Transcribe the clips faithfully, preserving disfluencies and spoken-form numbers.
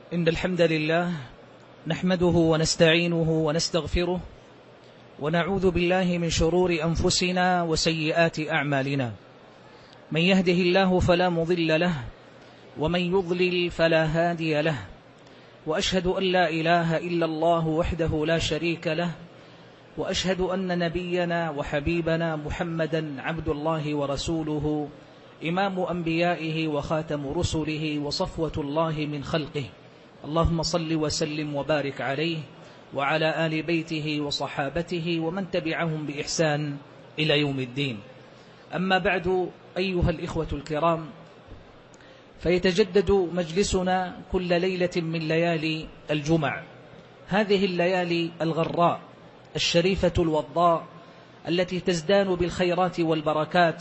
إن الحمد لله نحمده ونستعينه ونستغفره ونعوذ بالله من شرور أنفسنا وسيئات أعمالنا. من يهده الله فلا مضل له ومن يضلل فلا هادي له، وأشهد أن لا إله إلا الله وحده لا شريك له، وأشهد أن نبينا وحبيبنا محمدا عبد الله ورسوله، إمام أنبيائه وخاتم رسله وصفوة الله من خلقه. اللهم صل وسلم وبارك عليه وعلى آل بيته وصحابته ومن تبعهم بإحسان إلى يوم الدين. أما بعد، أيها الإخوة الكرام، فيتجدد مجلسنا كل ليلة من ليالي الجمع، هذه الليالي الغراء الشريفة الوضاء التي تزدان بالخيرات والبركات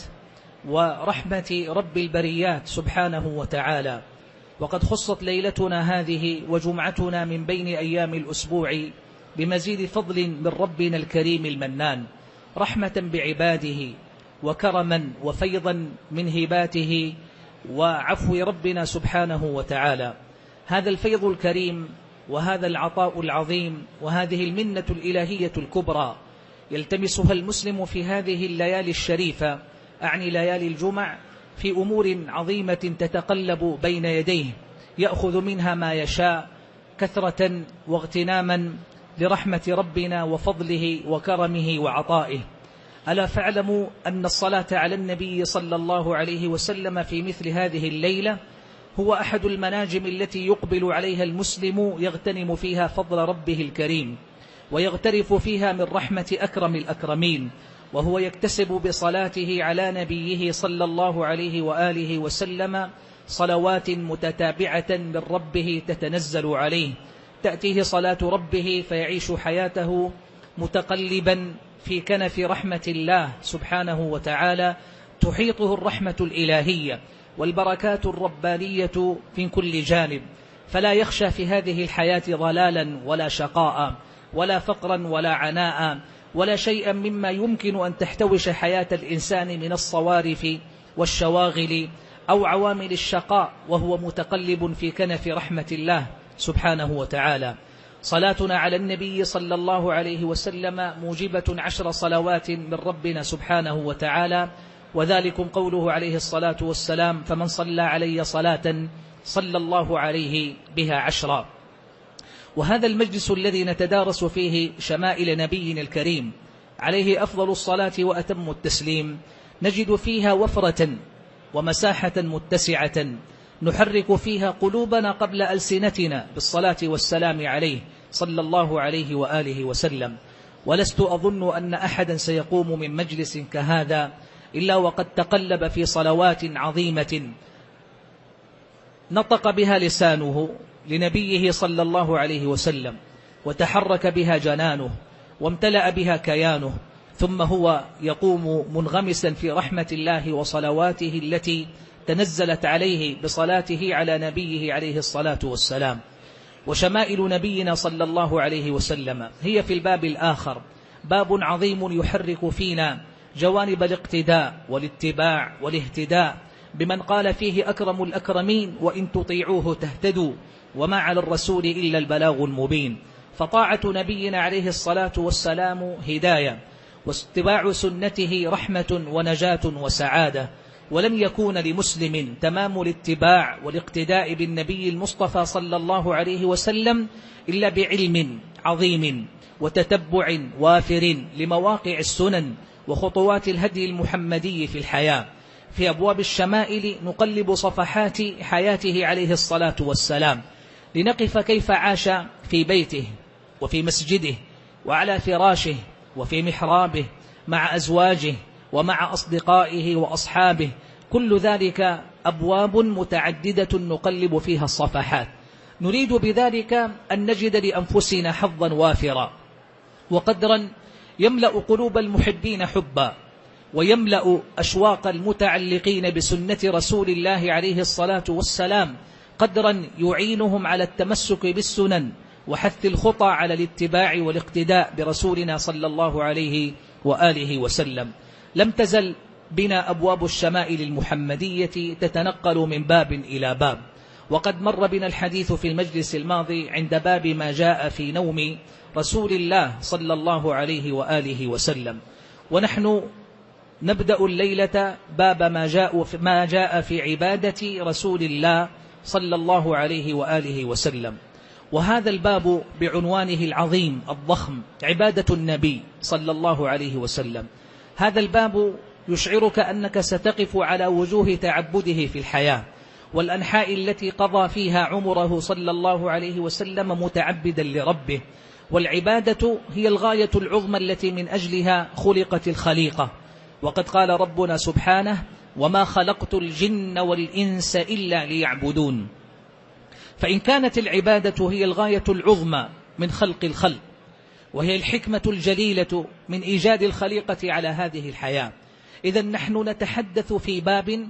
ورحمة رب البريات سبحانه وتعالى. وقد خصت ليلتنا هذه وجمعتنا من بين أيام الأسبوع بمزيد فضل من ربنا الكريم المنان، رحمة بعباده وكرما وفيضا من هباته وعفو ربنا سبحانه وتعالى. هذا الفيض الكريم وهذا العطاء العظيم وهذه المنة الإلهية الكبرى يلتمسها المسلم في هذه الليالي الشريفة، أعني ليالي الجمع، في أمور عظيمة تتقلب بين يديه، يأخذ منها ما يشاء كثرة واغتناما لرحمة ربنا وفضله وكرمه وعطائه. ألا فاعلموا أن الصلاة على النبي صلى الله عليه وسلم في مثل هذه الليلة هو أحد المناجم التي يقبل عليها المسلم يغتنم فيها فضل ربه الكريم ويغترف فيها من رحمة أكرم الأكرمين، وهو يكتسب بصلاته على نبيه صلى الله عليه وآله وسلم صلوات متتابعة من ربه تتنزل عليه، تأتيه صلاة ربه فيعيش حياته متقلبا في كنف رحمة الله سبحانه وتعالى، تحيطه الرحمة الإلهية والبركات الربانية في كل جانب، فلا يخشى في هذه الحياة ضلالا ولا شقاء ولا فقرا ولا عناء ولا شيئا مما يمكن أن تحتوش حياة الإنسان من الصوارف والشواغل أو عوامل الشقاء، وهو متقلب في كنف رحمة الله سبحانه وتعالى. صلاتنا على النبي صلى الله عليه وسلم موجبة عشر صلوات من ربنا سبحانه وتعالى، وذلك قوله عليه الصلاة والسلام: فمن صلى علي صلاة صلى الله عليه بها عشرا. وهذا المجلس الذي نتدارس فيه شمائل نبينا الكريم عليه أفضل الصلاة وأتم التسليم، نجد فيها وفرة ومساحة متسعة نحرك فيها قلوبنا قبل ألسنتنا بالصلاة والسلام عليه صلى الله عليه وآله وسلم. ولست أظن أن أحدا سيقوم من مجلس كهذا إلا وقد تقلب في صلوات عظيمة نطق بها لسانه لنبيه صلى الله عليه وسلم، وتحرك بها جنانه وامتلأ بها كيانه، ثم هو يقوم منغمسا في رحمة الله وصلواته التي تنزلت عليه بصلاته على نبيه عليه الصلاة والسلام. وشمائل نبينا صلى الله عليه وسلم هي في الباب الآخر باب عظيم يحرك فينا جوانب الاقتداء والاتباع والاهتداء بمن قال فيه أكرم الأكرمين: وإن تطيعوه تهتدوا وما على الرسول إلا البلاغ المبين. فطاعة نبينا عليه الصلاة والسلام هداية، واتباع سنته رحمة ونجاة وسعادة. ولم يكون لمسلم تمام الاتباع والاقتداء بالنبي المصطفى صلى الله عليه وسلم إلا بعلم عظيم وتتبع وافر لمواقع السنن وخطوات الهدي المحمدي في الحياة. في أبواب الشمائل نقلب صفحات حياته عليه الصلاة والسلام لنقف كيف عاش في بيته وفي مسجده وعلى فراشه وفي محرابه مع أزواجه ومع أصدقائه وأصحابه. كل ذلك أبواب متعددة نقلب فيها الصفحات، نريد بذلك أن نجد لأنفسنا حظا وافرا وقدرا يملأ قلوب المحبين حبا، ويملأ أشواق المتعلقين بسنة رسول الله عليه الصلاة والسلام، قدرا يعينهم على التمسك بالسنن وحث الخطى على الاتباع والاقتداء برسولنا صلى الله عليه وآله وسلم. لم تزل بنا أبواب الشمائل المحمدية تتنقل من باب إلى باب، وقد مر بنا الحديث في المجلس الماضي عند باب ما جاء في نوم رسول الله صلى الله عليه وآله وسلم، ونحن نبدأ الليلة باب ما جاء في, ما جاء في عبادة رسول الله صلى الله عليه وآله وسلم. وهذا الباب بعنوانه العظيم الضخم عبادة النبي صلى الله عليه وسلم، هذا الباب يشعرك أنك ستقف على وجوه تعبده في الحياة والأنحاء التي قضى فيها عمره صلى الله عليه وسلم متعبدا لربه. والعبادة هي الغاية العظمى التي من أجلها خلقت الخليقة، وقد قال ربنا سبحانه: وما خلقت الجن والإنس إلا ليعبدون. فإن كانت العبادة هي الغاية العظمى من خلق الخلق، وهي الحكمة الجليلة من إيجاد الخليقة على هذه الحياة، إذن نحن نتحدث في باب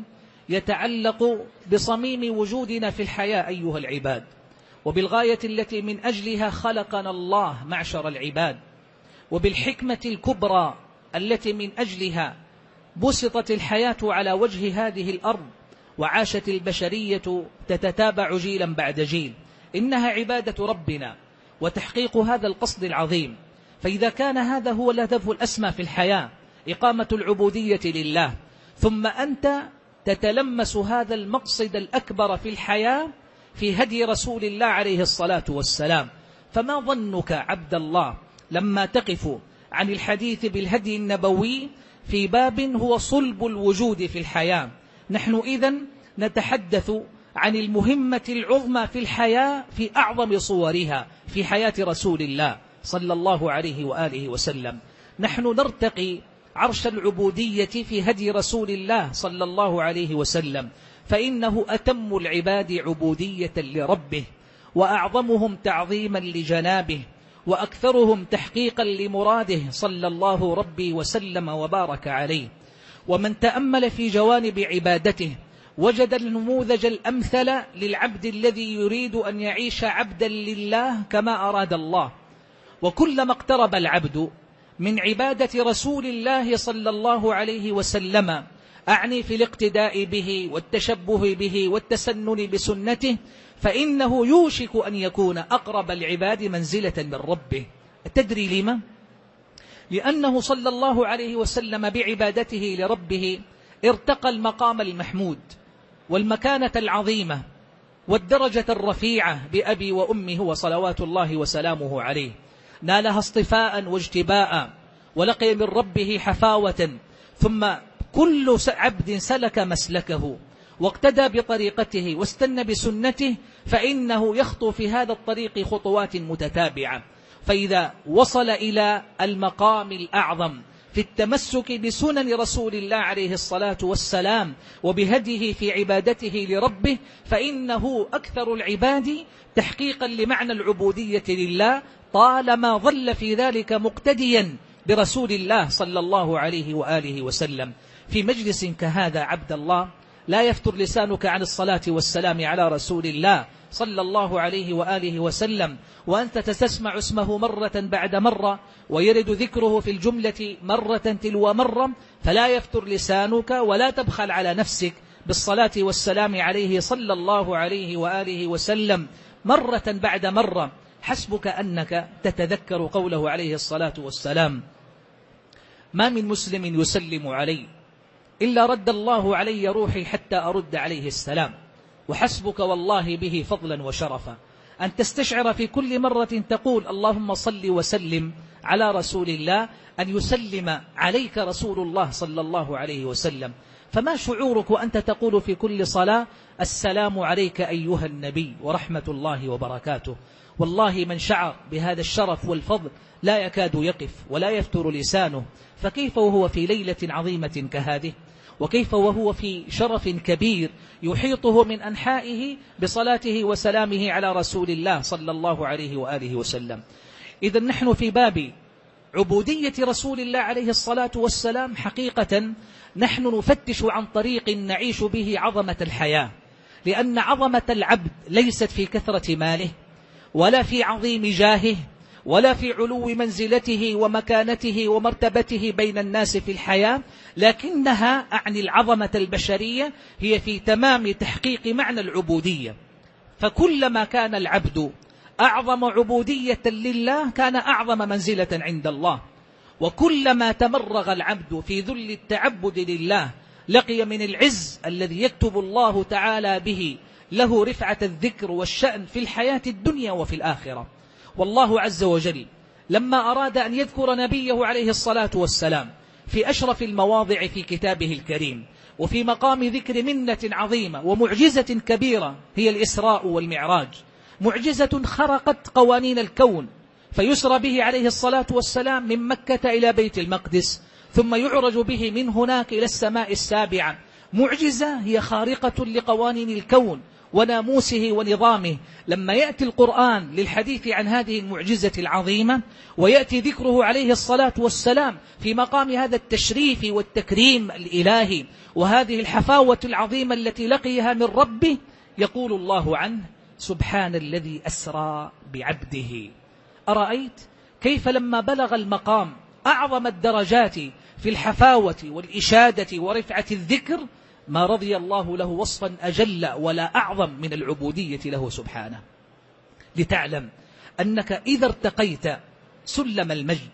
يتعلق بصميم وجودنا في الحياة أيها العباد، وبالغاية التي من أجلها خلقنا الله معشر العباد، وبالحكمة الكبرى التي من أجلها بسطت الحياة على وجه هذه الأرض وعاشت البشرية تتتابع جيلا بعد جيل. إنها عبادة ربنا وتحقيق هذا القصد العظيم. فإذا كان هذا هو الهدف الأسمى في الحياة، إقامة العبودية لله، ثم أنت تتلمس هذا المقصد الأكبر في الحياة في هدي رسول الله عليه الصلاة والسلام، فما ظنك عبد الله لما تقف عن الحديث بالهدي النبوي في باب هو صلب الوجود في الحياة؟ نحن إذن نتحدث عن المهمة العظمى في الحياة في أعظم صورها في حياة رسول الله صلى الله عليه وآله وسلم. نحن نرتقي عرش العبودية في هدي رسول الله صلى الله عليه وسلم، فإنه أتم العباد عبودية لربه، وأعظمهم تعظيما لجنابه، وأكثرهم تحقيقا لمراده صلى الله ربي وسلم وبارك عليه. ومن تأمل في جوانب عبادته وجد النموذج الأمثل للعبد الذي يريد أن يعيش عبدا لله كما أراد الله. وكلما اقترب العبد من عبادة رسول الله صلى الله عليه وسلم، أعني في الاقتداء به والتشبه به والتسنن بسنته، فإنه يوشك أن يكون أقرب العباد منزلة من ربه. تدري لما؟ لأنه صلى الله عليه وسلم بعبادته لربه ارتقى المقام المحمود والمكانة العظيمة والدرجة الرفيعة بأبي وأمه وصلوات الله وسلامه عليه، نالها اصطفاء واجتباء، ولقي من ربه حفاوة. ثم كل عبد سلك مسلكه واقتدى بطريقته واستنى بسنته، فإنه يخطو في هذا الطريق خطوات متتابعة. فإذا وصل إلى المقام الأعظم في التمسك بسنن رسول الله عليه الصلاة والسلام وبهديه في عبادته لربه، فإنه أكثر العباد تحقيقا لمعنى العبودية لله، طالما ظل في ذلك مقتديا برسول الله صلى الله عليه وآله وسلم. في مجلس كهذا عبد الله لا يفتر لسانك عن الصلاة والسلام على رسول الله صلى الله عليه وآله وسلم، وأنت تسمع اسمه مرة بعد مرة ويرد ذكره في الجملة مرة تلو مرة، فلا يفتر لسانك ولا تبخل على نفسك بالصلاة والسلام عليه صلى الله عليه وآله وسلم مرة بعد مرة. حسبك أنك تتذكر قوله عليه الصلاة والسلام: ما من مسلم يسلم علي إلا رد الله علي روحي حتى أرد عليه السلام. وحسبك والله به فضلا وشرفا أن تستشعر في كل مرة تقول اللهم صل وسلم على رسول الله أن يسلم عليك رسول الله صلى الله عليه وسلم. فما شعورك وأنت تقول في كل صلاة السلام عليك أيها النبي ورحمة الله وبركاته؟ والله من شعر بهذا الشرف والفضل لا يكاد يقف ولا يفتر لسانه، فكيف وهو في ليلة عظيمة كهذه؟ وكيف وهو في شرف كبير يحيطه من أنحائه بصلاته وسلامه على رسول الله صلى الله عليه وآله وسلم؟ إذا نحن في باب عبودية رسول الله عليه الصلاة والسلام حقيقة نحن نفتش عن طريق نعيش به عظمة الحياة، لأن عظمة العبد ليست في كثرة ماله ولا في عظيم جاهه ولا في علو منزلته ومكانته ومرتبته بين الناس في الحياة، لكنها أعني العظمة البشرية هي في تمام تحقيق معنى العبودية. فكلما كان العبد أعظم عبودية لله كان أعظم منزلة عند الله، وكلما تمرغ العبد في ذل التعبد لله لقي من العز الذي يكتب الله تعالى به له رفعة الذكر والشأن في الحياة الدنيا وفي الآخرة. والله عز وجل لما أراد أن يذكر نبيه عليه الصلاة والسلام في أشرف المواضع في كتابه الكريم، وفي مقام ذكر منة عظيمة ومعجزة كبيرة هي الإسراء والمعراج، معجزة خرقت قوانين الكون، فيسرى به عليه الصلاة والسلام من مكة إلى بيت المقدس، ثم يعرج به من هناك إلى السماء السابعة، معجزة هي خارقة لقوانين الكون وناموسه ونظامه. لما يأتي القرآن للحديث عن هذه المعجزة العظيمة ويأتي ذكره عليه الصلاة والسلام في مقام هذا التشريف والتكريم الإلهي وهذه الحفاوة العظيمة التي لقيها من ربه، يقول الله عنه: سبحان الذي أسرى بعبده. أرأيت كيف لما بلغ المقام أعظم الدرجات في الحفاوة والإشادة ورفعة الذكر ما رضي الله له وصفا أجل ولا أعظم من العبودية له سبحانه، لتعلم أنك إذا ارتقيت سلم المجد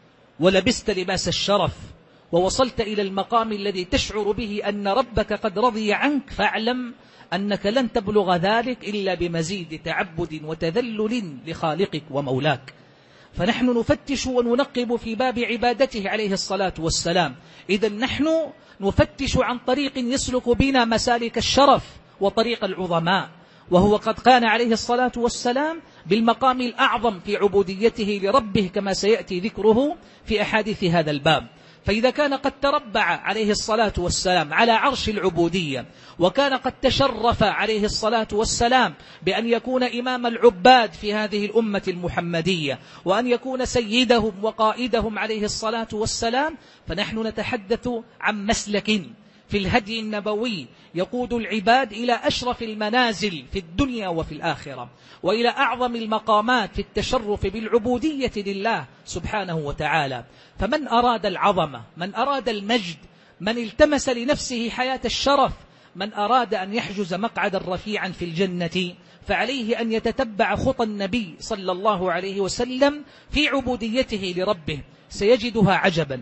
ولبست لباس الشرف ووصلت إلى المقام الذي تشعر به أن ربك قد رضي عنك، فاعلم أنك لن تبلغ ذلك إلا بمزيد تعبد وتذلل لخالقك ومولاك. فنحن نفتش وننقب في باب عبادته عليه الصلاة والسلام، إذا نحن نفتش عن طريق يسلك بنا مسالك الشرف وطريق العظماء، وهو قد كان عليه الصلاة والسلام بالمقام الأعظم في عبوديته لربه كما سيأتي ذكره في أحاديث هذا الباب. فإذا كان قد تربع عليه الصلاة والسلام على عرش العبودية، وكان قد تشرف عليه الصلاة والسلام بأن يكون إمام العباد في هذه الأمة المحمدية، وأن يكون سيدهم وقائدهم عليه الصلاة والسلام، فنحن نتحدث عن مسلك في الهدي النبوي يقود العباد إلى أشرف المنازل في الدنيا وفي الآخرة، وإلى أعظم المقامات في التشرف بالعبودية لله سبحانه وتعالى. فمن أراد العظمة، من أراد المجد، من التمس لنفسه حياة الشرف، من أراد أن يحجز مقعدا رفيعا في الجنة، فعليه أن يتتبع خطى النبي صلى الله عليه وسلم في عبوديته لربه، سيجدها عجبا،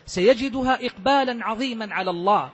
سيجدها إقبالا عظيما على الله،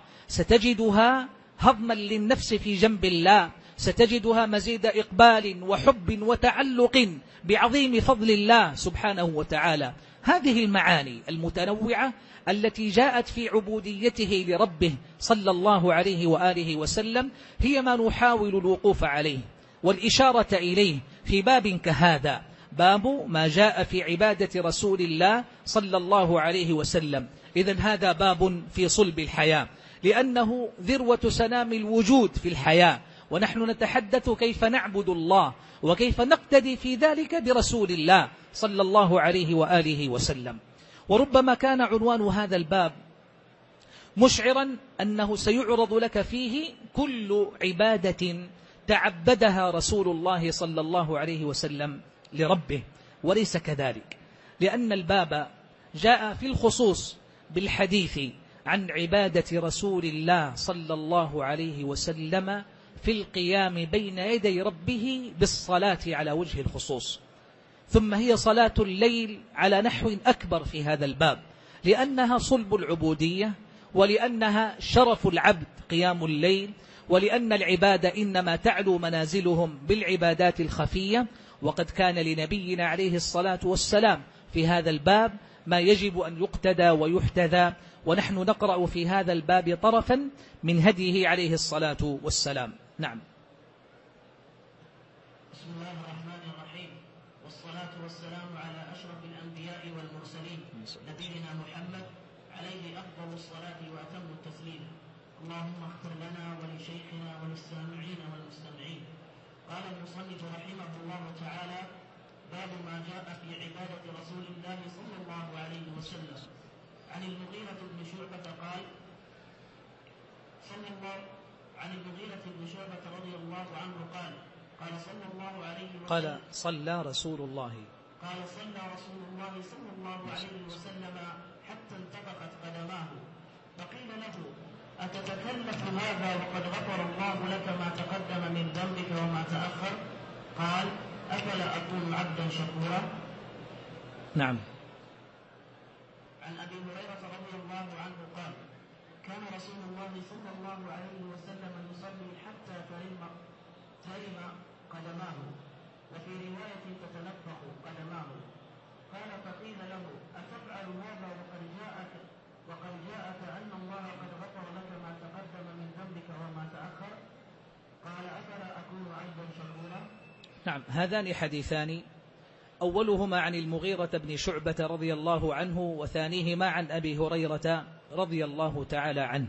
ستجدها هضما للنفس في جنب الله، ستجدها مزيد إقبال وحب وتعلق بعظيم فضل الله سبحانه وتعالى. هذه المعاني المتنوعة التي جاءت في عبوديته لربه صلى الله عليه وآله وسلم هي ما نحاول الوقوف عليه والإشارة إليه في باب كهذا، باب ما جاء في عبادة رسول الله صلى الله عليه وسلم. إذن هذا باب في صلب الحياة، لأنه ذروة سنام الوجود في الحياة، ونحن نتحدث كيف نعبد الله وكيف نقتدي في ذلك برسول الله صلى الله عليه وآله وسلم. وربما كان عنوان هذا الباب مشعرا أنه سيعرض لك فيه كل عبادة تعبدها رسول الله صلى الله عليه وسلم لربه، وليس كذلك، لأن الباب جاء في الخصوص بالحديث عن عبادة رسول الله صلى الله عليه وسلم في القيام بين يدي ربه بالصلاة على وجه الخصوص، ثم هي صلاة الليل على نحو أكبر في هذا الباب، لأنها صلب العبودية، ولأنها شرف العبد قيام الليل، ولأن العبادة إنما تعلو منازلهم بالعبادات الخفية. وقد كان لنبينا عليه الصلاة والسلام في هذا الباب ما يجب أن يقتدى ويحتذى، ونحن نقرأ في هذا الباب طرفا من هديه عليه الصلاة والسلام. نعم. بسم الله الرحمن الرحيم، والصلاة والسلام على أشرف الأنبياء والمرسلين نبينا محمد عليه أفضل الصلاة وأتم التسليم. اللهم اغفر لنا ولشيخنا وللسامعين والمستمعين. قال المصنف رحمه الله تعالى: باب ما جاء في عبادة رسول الله صلى الله عليه وسلم. عن المغيرة بن شعبة قال صلى الله عن المغيرة بن شعبة رضي الله عنه قال قال صلى الله عليه وسلم قال صلى رسول الله قال صلى رسول الله صلى الله عليه وسلم حتى انتفخت قدماه، فقيل له أتتكلف هذا وقد غفر الله لك ما تقدم من ذنبك وما تأخر؟ قال: أفلا أكون عبدا شكورا؟ نعم. عن أبي هريرة رضي الله عنه قال: كان رسول الله صلى الله عليه وسلم يصلي حتى ترم ترم قدماه، وفي رواية تتنفخ قدماه. قال: فقيل له: أتفعل هذا وقد جاءك وقد جاءك أن الله قد غفر لك ما تقدم من ذنبك وما تأخر؟ قال: أفلا أكون عبدا شكورا؟ نعم. هذان حديثان، أولهما عن المغيرة بن شعبة رضي الله عنه، وثانيهما عن أبي هريرة رضي الله تعالى عنه.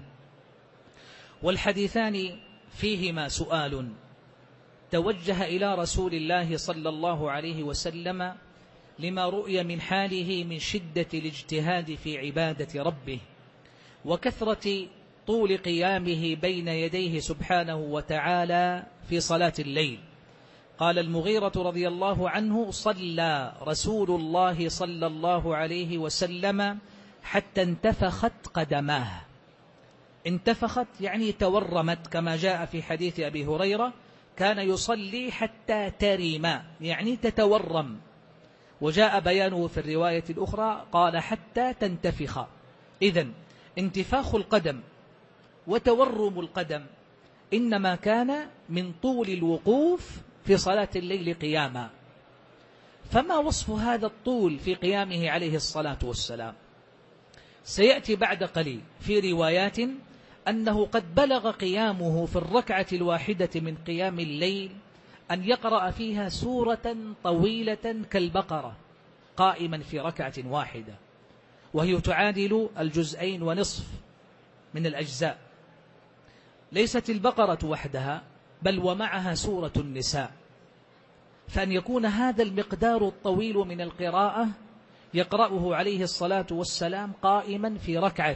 والحديثان فيهما سؤال توجه إلى رسول الله صلى الله عليه وسلم لما رؤي من حاله من شدة الاجتهاد في عبادة ربه وكثرة طول قيامه بين يديه سبحانه وتعالى في صلاة الليل. قال المغيرة رضي الله عنه: صلى رسول الله صلى الله عليه وسلم حتى انتفخت قدماه. انتفخت يعني تورمت، كما جاء في حديث أبي هريرة: كان يصلي حتى ترم، يعني تتورم. وجاء بيانه في الرواية الأخرى قال: حتى تنتفخ. إذن انتفاخ القدم وتورم القدم إنما كان من طول الوقوف في صلاة الليل قياما. فما وصف هذا الطول في قيامه عليه الصلاة والسلام؟ سيأتي بعد قليل في روايات أنه قد بلغ قيامه في الركعة الواحدة من قيام الليل أن يقرأ فيها سورة طويلة كالبقرة قائما في ركعة واحدة، وهي تعادل الجزئين ونصف من الأجزاء. ليست البقرة وحدها، بل ومعها سورة النساء. فأن يكون هذا المقدار الطويل من القراءة يقرأه عليه الصلاة والسلام قائما في ركعة،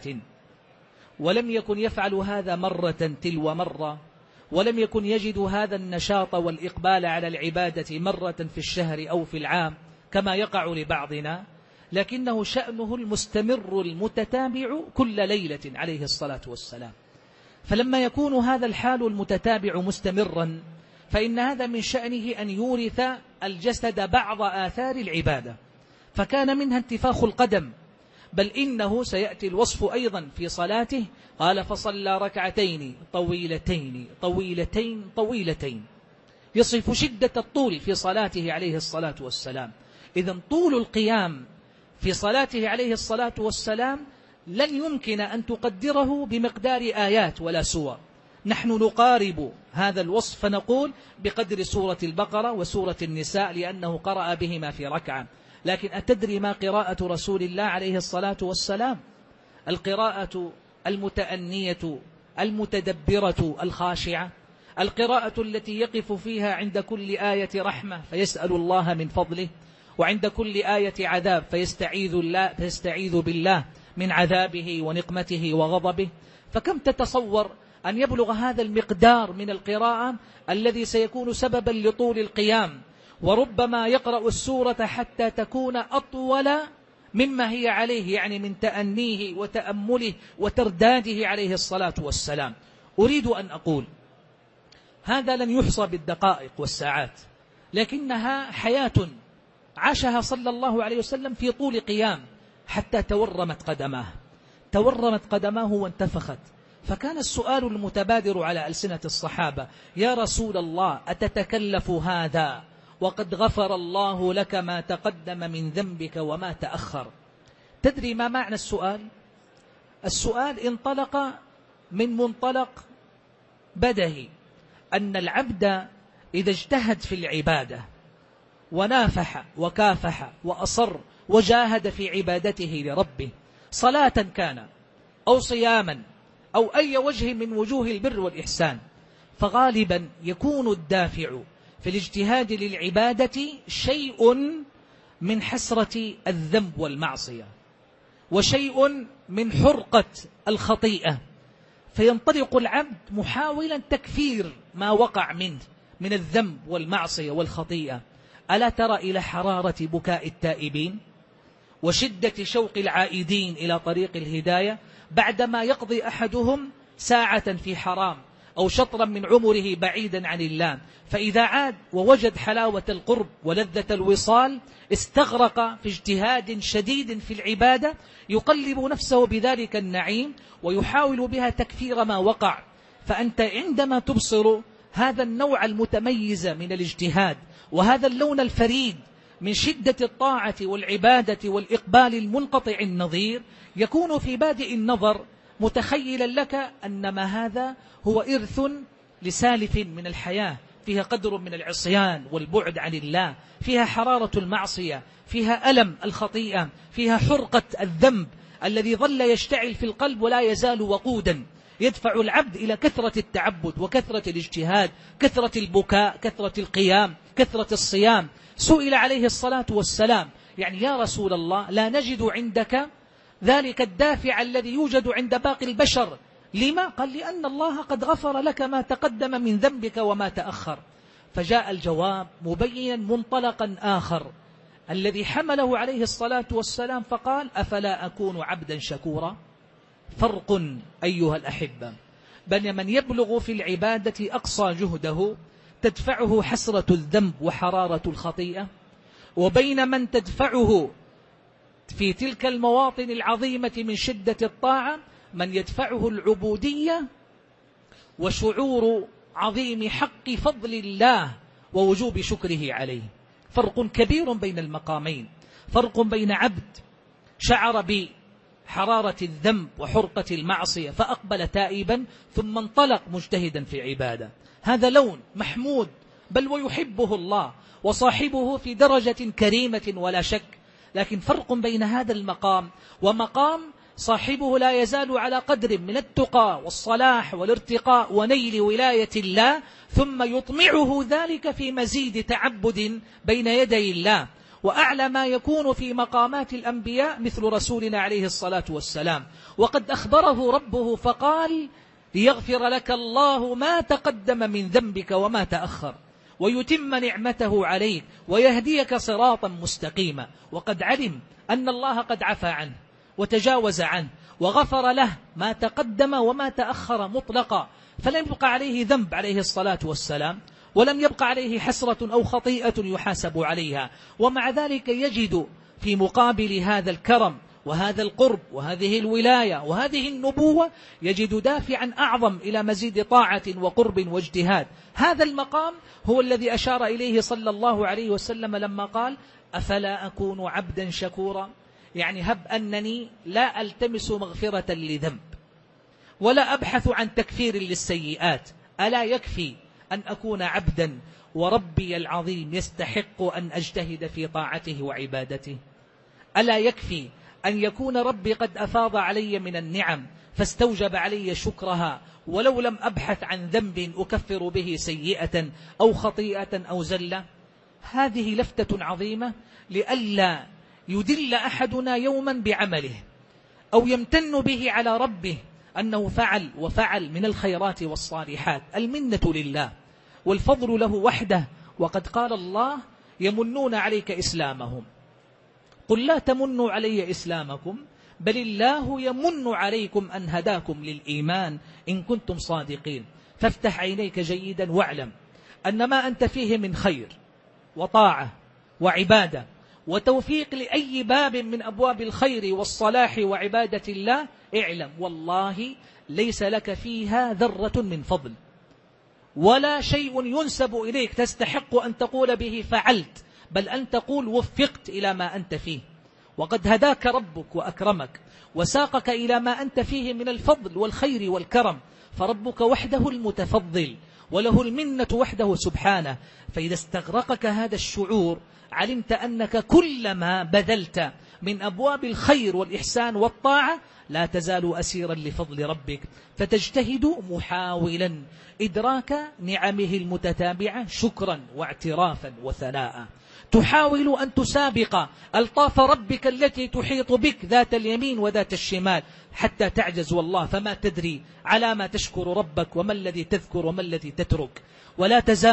ولم يكن يفعل هذا مرة تلو مرة، ولم يكن يجد هذا النشاط والإقبال على العبادة مرة في الشهر أو في العام كما يقع لبعضنا، لكنه شأنه المستمر المتتابع كل ليلة عليه الصلاة والسلام. فلما يكون هذا الحال المتتابع مستمرا، فإن هذا من شأنه أن يورث الجسد بعض آثار العبادة، فكان منها انتفاخ القدم. بل إنه سيأتي الوصف أيضا في صلاته، قال: فصلى ركعتين طويلتين طويلتين طويلتين، يصف شدة الطول في صلاته عليه الصلاة والسلام. إذن طول القيام في صلاته عليه الصلاة والسلام لن يمكن أن تقدره بمقدار آيات ولا سور. نحن نقارب هذا الوصف فنقول بقدر سورة البقرة وسورة النساء، لأنه قرأ بهما في ركعة. لكن أتدري ما قراءة رسول الله عليه الصلاة والسلام؟ القراءة المتأنية المتدبرة الخاشعة، القراءة التي يقف فيها عند كل آية رحمة فيسأل الله من فضله، وعند كل آية عذاب فيستعيذ, الله فيستعيذ بالله من عذابه ونقمته وغضبه. فكم تتصور أن يبلغ هذا المقدار من القراءة الذي سيكون سببا لطول القيام، وربما يقرأ السورة حتى تكون أطول مما هي عليه، يعني من تأنيه وتأمله وترداده عليه الصلاة والسلام. أريد أن أقول هذا لن يحصى بالدقائق والساعات، لكنها حياة عاشها صلى الله عليه وسلم في طول قيام حتى تورمت قدماه تورمت قدماه وانتفخت. فكان السؤال المتبادر على ألسنة الصحابة: يا رسول الله، أتتكلف هذا وقد غفر الله لك ما تقدم من ذنبك وما تأخر؟ تدري ما معنى السؤال؟ السؤال انطلق من منطلق بدهي، أن العبد إذا اجتهد في العبادة ونافح وكافح وأصر وجاهد في عبادته لربه، صلاة كان أو صياما أو أي وجه من وجوه البر والإحسان، فغالبا يكون الدافع في الاجتهاد للعبادة شيء من حسرة الذنب والمعصية، وشيء من حرقة الخطيئة، فينطلق العبد محاولا تكفير ما وقع منه من الذنب والمعصية والخطيئة. ألا ترى إلى حرارة بكاء التائبين وشدة شوق العائدين إلى طريق الهداية، بعدما يقضي أحدهم ساعة في حرام أو شطرا من عمره بعيدا عن الله، فإذا عاد ووجد حلاوة القرب ولذة الوصال استغرق في اجتهاد شديد في العبادة يقلب نفسه بذلك النعيم ويحاول بها تكفير ما وقع. فأنت عندما تبصر هذا النوع المتميز من الاجتهاد وهذا اللون الفريد من شدة الطاعة والعبادة والإقبال المنقطع النظير، يكون في بادئ النظر متخيلا لك أنما هذا هو إرث لسالف من الحياة، فيها قدر من العصيان والبعد عن الله، فيها حرارة المعصية، فيها ألم الخطيئة، فيها حرقة الذنب الذي ظل يشتعل في القلب ولا يزال وقودا يدفع العبد إلى كثرة التعبد وكثرة الاجتهاد، كثرة البكاء، كثرة القيام، كثرة الصيام. سئل عليه الصلاة والسلام يعني يا رسول الله لا نجد عندك ذلك الدافع الذي يوجد عند باقي البشر، لما؟ قال لأن الله قد غفر لك ما تقدم من ذنبك وما تأخر. فجاء الجواب مبينا منطلقا آخر الذي حمله عليه الصلاة والسلام فقال أفلا أكون عبدا شكورا؟ فرق أيها الأحبة بين من يبلغ في العبادة أقصى جهده تدفعه حسرة الذنب وحرارة الخطيئة، وبين من تدفعه في تلك المواطن العظيمة من شدة الطاعة من يدفعه العبودية وشعور عظيم حق فضل الله ووجوب شكره عليه. فرق كبير بين المقامين، فرق بين عبد شعر بحرارة الذنب وحرقة المعصية فأقبل تائبا ثم انطلق مجتهدا في عبادة، هذا لون محمود بل ويحبه الله وصاحبه في درجة كريمة ولا شك. لكن فرق بين هذا المقام ومقام صاحبه لا يزال على قدر من التقى والصلاح والارتقاء ونيل ولاية الله ثم يطمعه ذلك في مزيد تعبد بين يدي الله. وأعلى ما يكون في مقامات الأنبياء مثل رسولنا عليه الصلاة والسلام، وقد أخبره ربه فقال ليغفر لك الله ما تقدم من ذنبك وما تأخر ويتم نعمته عليك ويهديك صراطا مستقيما. وقد علم أن الله قد عفى عنه وتجاوز عنه وغفر له ما تقدم وما تأخر مطلقا، فلم يبقى عليه ذنب عليه الصلاة والسلام ولم يبقى عليه حسرة أو خطيئة يحاسب عليها. ومع ذلك يجد في مقابل هذا الكرم وهذا القرب وهذه الولاية وهذه النبوة يجد دافعا أعظم إلى مزيد طاعة وقرب واجتهاد. هذا المقام هو الذي أشار إليه صلى الله عليه وسلم لما قال أفلا أكون عبدا شكورا، يعني هب أنني لا ألتمس مغفرة لذنب ولا أبحث عن تكفير للسيئات، ألا يكفي أن أكون عبدا وربي العظيم يستحق أن أجتهد في طاعته وعبادته؟ ألا يكفي أن يكون ربي قد أفاض علي من النعم فاستوجب علي شكرها ولو لم أبحث عن ذنب أكفر به سيئة أو خطيئة أو زلة؟ هذه لفتة عظيمة لئلا يدل أحدنا يوما بعمله أو يمتن به على ربه أنه فعل وفعل من الخيرات والصالحات. المنة لله والفضل له وحده، وقد قال الله يمنون عليك إسلامهم، قل لا تمنوا علي إسلامكم بل الله يمن عليكم أن هداكم للإيمان إن كنتم صادقين. فافتح عينيك جيدا واعلم أن ما أنت فيه من خير وطاعة وعبادة وتوفيق لأي باب من أبواب الخير والصلاح وعبادة الله، اعلم والله ليس لك فيها ذرة من فضل ولا شيء ينسب إليك تستحق أن تقول به فعلت، بل أن تقول وفقت إلى ما أنت فيه. وقد هداك ربك وأكرمك وساقك إلى ما أنت فيه من الفضل والخير والكرم، فربك وحده المتفضل وله المنة وحده سبحانه. فإذا استغرقك هذا الشعور علمت أنك كلما بذلت من أبواب الخير والإحسان والطاعة لا تزال أسيرا لفضل ربك، فتجتهد محاولا إدراك نعمه المتتابعة شكرا واعترافا وثناء، تحاول أن تسابق ألطاف ربك التي تحيط بك ذات اليمين وذات الشمال حتى تعجز والله فما تدري على ما تشكر ربك وما الذي تذكر وما الذي تترك. ولا تزال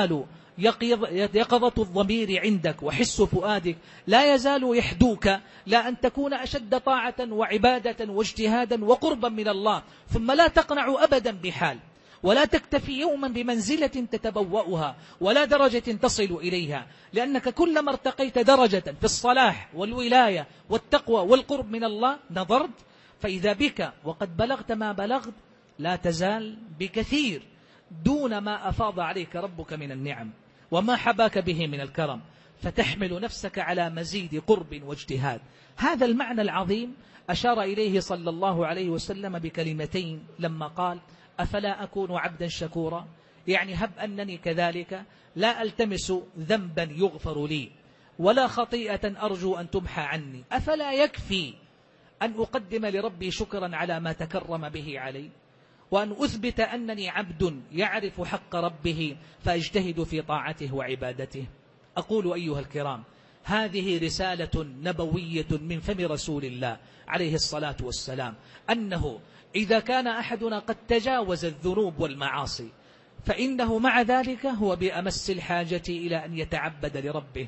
يقظة الضمير عندك وحس فؤادك لا يزال يحدوك لا أن تكون أشد طاعة وعبادة واجتهادا وقربا من الله، ثم لا تقنع أبدا بحال، ولا تكتفي يوما بمنزلة تتبوأها ولا درجة تصل إليها، لأنك كلما ارتقيت درجة في الصلاح والولاية والتقوى والقرب من الله نظرت فإذا بك وقد بلغت ما بلغت لا تزال بكثير دون ما أفاض عليك ربك من النعم وما حباك به من الكرم، فتحمل نفسك على مزيد قرب واجتهاد. هذا المعنى العظيم أشار إليه صلى الله عليه وسلم بكلمتين لما قال: أفلا أكون عبدا شكورا؟ يعني هب أنني كذلك لا ألتمس ذنبا يغفر لي ولا خطيئة أرجو أن تمحى عني، أفلا يكفي أن أقدم لربي شكرا على ما تكرم به علي، وأن أثبت أنني عبد يعرف حق ربه فأجتهد في طاعته وعبادته؟ أقول أيها الكرام، هذه رسالة نبوية من فم رسول الله عليه الصلاة والسلام، أنه إذا كان أحدنا قد تجاوز الذنوب والمعاصي فإنه مع ذلك هو بأمس الحاجة إلى أن يتعبد لربه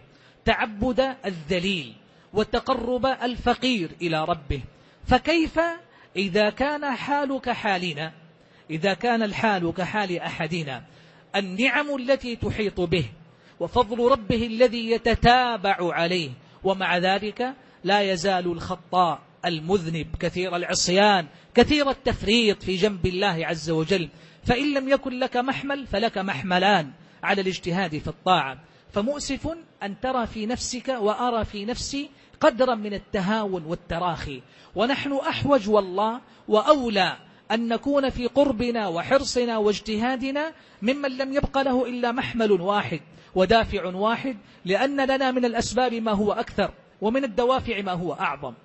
تعبد الذليل وتقرب الفقير إلى ربه. فكيف إذا كان حالك حالنا، إذا كان الحال كحال أحدنا، النعم التي تحيط به وفضل ربه الذي يتتابع عليه، ومع ذلك لا يزال الخطاء المذنب كثير العصيان كثير التفريط في جنب الله عز وجل، فإن لم يكن لك محمل فلك محملان على الاجتهاد في الطاعة. فمؤسف أن ترى في نفسك وأرى في نفسي قدرا من التهاون والتراخي، ونحن أحوج والله وأولى أن نكون في قربنا وحرصنا واجتهادنا ممن لم يبق له إلا محمل واحد ودافع واحد، لأن لنا من الأسباب ما هو أكثر ومن الدوافع ما هو أعظم.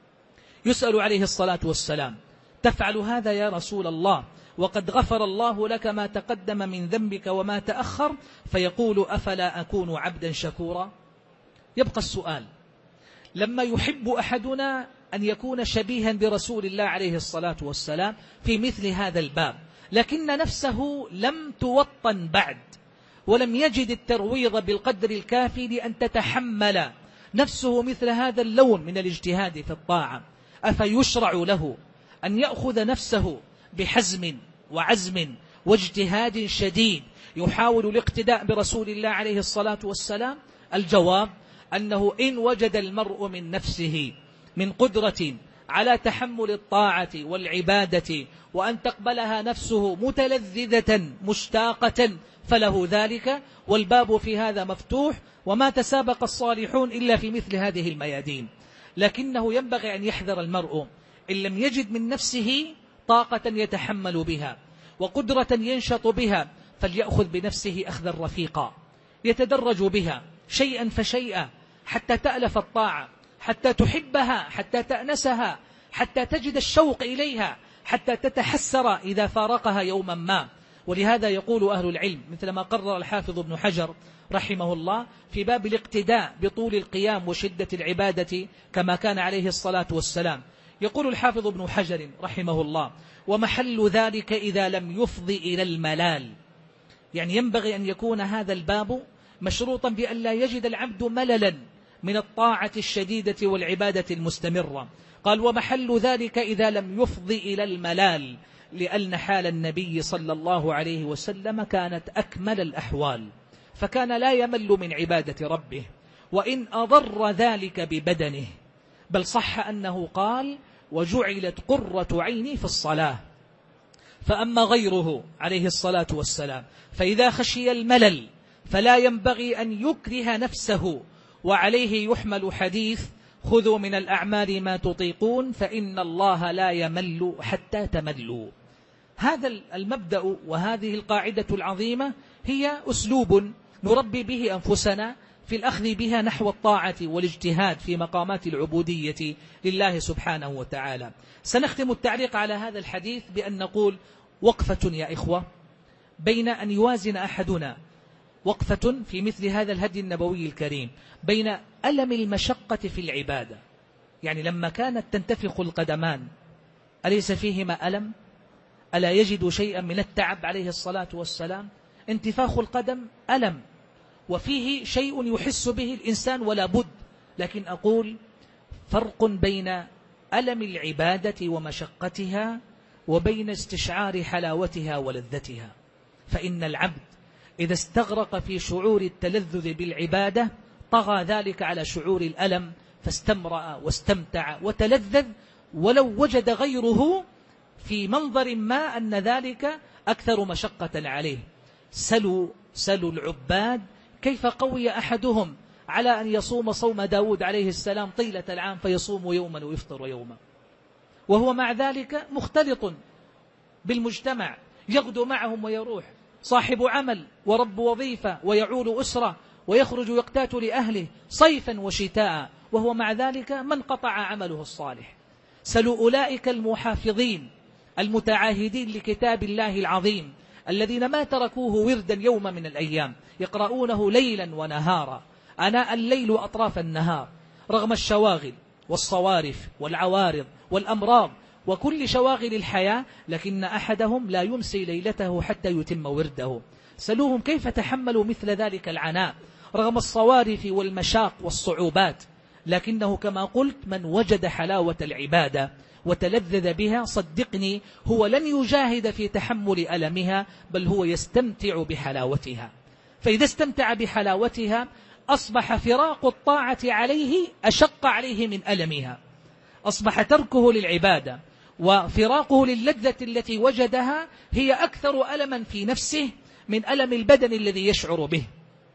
يسأل عليه الصلاة والسلام: تفعل هذا يا رسول الله وقد غفر الله لك ما تقدم من ذنبك وما تأخر؟ فيقول: أفلا أكون عبدا شكورا؟ يبقى السؤال: لما يحب أحدنا أن يكون شبيها برسول الله عليه الصلاة والسلام في مثل هذا الباب، لكن نفسه لم توطن بعد ولم يجد الترويض بالقدر الكافي لأن تتحمل نفسه مثل هذا اللون من الاجتهاد في الطاعة، أفيشرع له أن يأخذ نفسه بحزم وعزم واجتهاد شديد يحاول الاقتداء برسول الله عليه الصلاة والسلام؟ الجواب أنه إن وجد المرء من نفسه من قدرة على تحمل الطاعة والعبادة وأن تقبلها نفسه متلذذة مشتاقة فله ذلك، والباب في هذا مفتوح، وما تسابق الصالحون إلا في مثل هذه الميادين. لكنه ينبغي أن يحذر المرء إن لم يجد من نفسه طاقة يتحمل بها وقدرة ينشط بها فليأخذ بنفسه أخذا رفيقا يتدرج بها شيئا فشيئا حتى تألف الطاعة، حتى تحبها، حتى تأنسها، حتى تجد الشوق إليها، حتى تتحسر إذا فارقها يوما ما. ولهذا يقول أهل العلم مثل ما قرر الحافظ ابن حجر رحمه الله في باب الاقتداء بطول القيام وشدة العبادة كما كان عليه الصلاة والسلام، يقول الحافظ ابن حجر رحمه الله: ومحل ذلك إذا لم يفضي إلى الملال. يعني ينبغي أن يكون هذا الباب مشروطا بأن لا يجد العبد مللا من الطاعة الشديدة والعبادة المستمرة. قال: ومحل ذلك إذا لم يفضي إلى الملال، لأن حال النبي صلى الله عليه وسلم كانت أكمل الأحوال، فكان لا يمل من عبادة ربه وإن أضر ذلك ببدنه، بل صح أنه قال: وجعلت قرة عيني في الصلاة. فأما غيره عليه الصلاة والسلام فإذا خشي الملل فلا ينبغي أن يكره نفسه، وعليه يحمل حديث: خذوا من الأعمال ما تطيقون فإن الله لا يمل حتى تملوا. هذا المبدأ وهذه القاعدة العظيمة هي أسلوب نربي به أنفسنا في الأخذ بها نحو الطاعة والاجتهاد في مقامات العبودية لله سبحانه وتعالى. سنختم التعليق على هذا الحديث بأن نقول: وقفة يا إخوة بين أن يوازن أحدنا وقفة في مثل هذا الهدي النبوي الكريم بين ألم المشقة في العبادة، يعني لما كانت تنتفخ القدمان أليس فيهما ألم؟ ألا يجد شيئا من التعب عليه الصلاة والسلام؟ انتفاخ القدم ألم، وفيه شيء يحس به الإنسان ولا بد، لكن أقول فرق بين ألم العبادة ومشقتها وبين استشعار حلاوتها ولذتها. فإن العبد إذا استغرق في شعور التلذذ بالعبادة طغى ذلك على شعور الألم، فاستمرأ واستمتع وتلذذ ولو وجد غيره في منظر ما أن ذلك أكثر مشقة عليه. سلوا, سلوا العباد كيف قوي أحدهم على أن يصوم صوم داود عليه السلام طيلة العام، فيصوم يوما ويفطر يوما، وهو مع ذلك مختلط بالمجتمع، يغدو معهم ويروح، صاحب عمل ورب وظيفة ويعول أسرة، ويخرج يقتات لأهله صيفا وشتاء، وهو مع ذلك من قطع عمله الصالح. سلوا أولئك المحافظين المتعاهدين لكتاب الله العظيم الذين ما تركوه وردا يوم من الأيام، يقرؤونه ليلا ونهارا آناء الليل وأطراف النهار، رغم الشواغل والصوارف والعوارض والأمراض وكل شواغل الحياة، لكن أحدهم لا يمسي ليلته حتى يتم ورده. سلوهم كيف تحملوا مثل ذلك العناء رغم الصوارف والمشاق والصعوبات، لكنه كما قلت من وجد حلاوة العبادة وتلذذ بها صدقني هو لن يجاهد في تحمل ألمها، بل هو يستمتع بحلاوتها. فإذا استمتع بحلاوتها أصبح فراق الطاعة عليه أشق عليه من ألمها، أصبح تركه للعبادة وفراقه للذة التي وجدها هي أكثر ألما في نفسه من ألم البدن الذي يشعر به.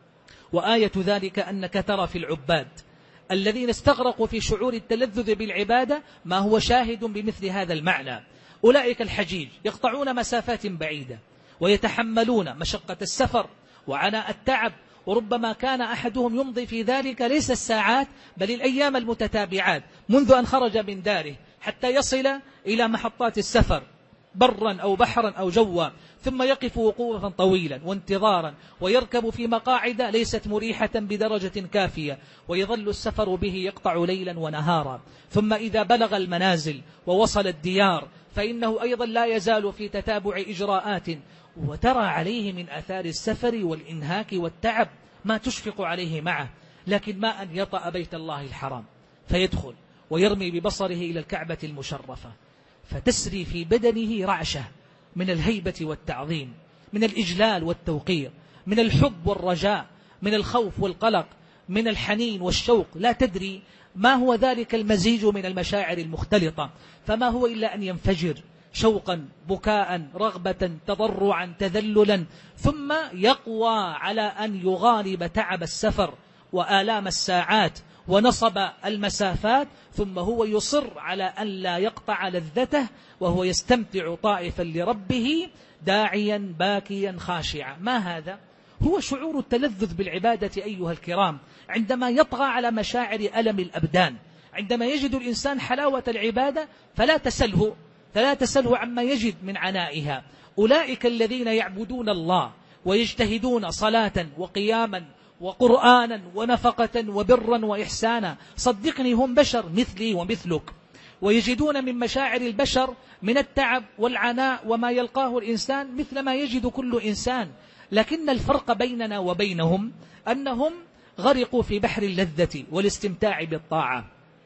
وآية ذلك أنك ترى في العباد الذين استغرقوا في شعور التلذذ بالعبادة ما هو شاهد بمثل هذا المعنى. أولئك الحجيج يقطعون مسافات بعيدة ويتحملون مشقة السفر وعناء التعب، وربما كان أحدهم يمضي في ذلك ليس الساعات بل الأيام المتتابعات منذ أن خرج من داره حتى يصل إلى محطات السفر برا أو بحرا أو جوا، ثم يقف وقوفا طويلا وانتظارا ويركب في مقاعد ليست مريحة بدرجة كافية، ويظل السفر به يقطع ليلا ونهارا. ثم إذا بلغ المنازل ووصل الديار فإنه أيضا لا يزال في تتابع إجراءات، وترى عليه من أثار السفر والإنهاك والتعب ما تشفق عليه معه، لكن ما أن يطأ بيت الله الحرام فيدخل ويرمي ببصره إلى الكعبة المشرفة، فتسري في بدنه رعشة من الهيبة والتعظيم، من الإجلال والتوقير، من الحب والرجاء، من الخوف والقلق، من الحنين والشوق، لا تدري ما هو ذلك المزيج من المشاعر المختلطة، فما هو إلا أن ينفجر شوقا بكاء رغبة تضرعا تذللا، ثم يقوى على أن يغالب تعب السفر وآلام الساعات ونصب المسافات، ثم هو يصر على أن لا يقطع لذته وهو يستمتع طائفا لربه داعيا باكيا خاشعا. ما هذا؟ هو شعور التلذذ بالعبادة أيها الكرام، عندما يطغى على مشاعر ألم الأبدان، عندما يجد الإنسان حلاوة العبادة فلا تسله فلا تسله عما يجد من عنائها. أولئك الذين يعبدون الله ويجتهدون صلاة وقياما وقرآنا ونفقة وبرا وإحسانا، صدقني هم بشر مثلي ومثلك، ويجدون من مشاعر البشر من التعب والعناء وما يلقاه الإنسان مثل ما يجد كل إنسان، لكن الفرق بيننا وبينهم أنهم غرقوا في بحر اللذة والاستمتاع بالطاعة،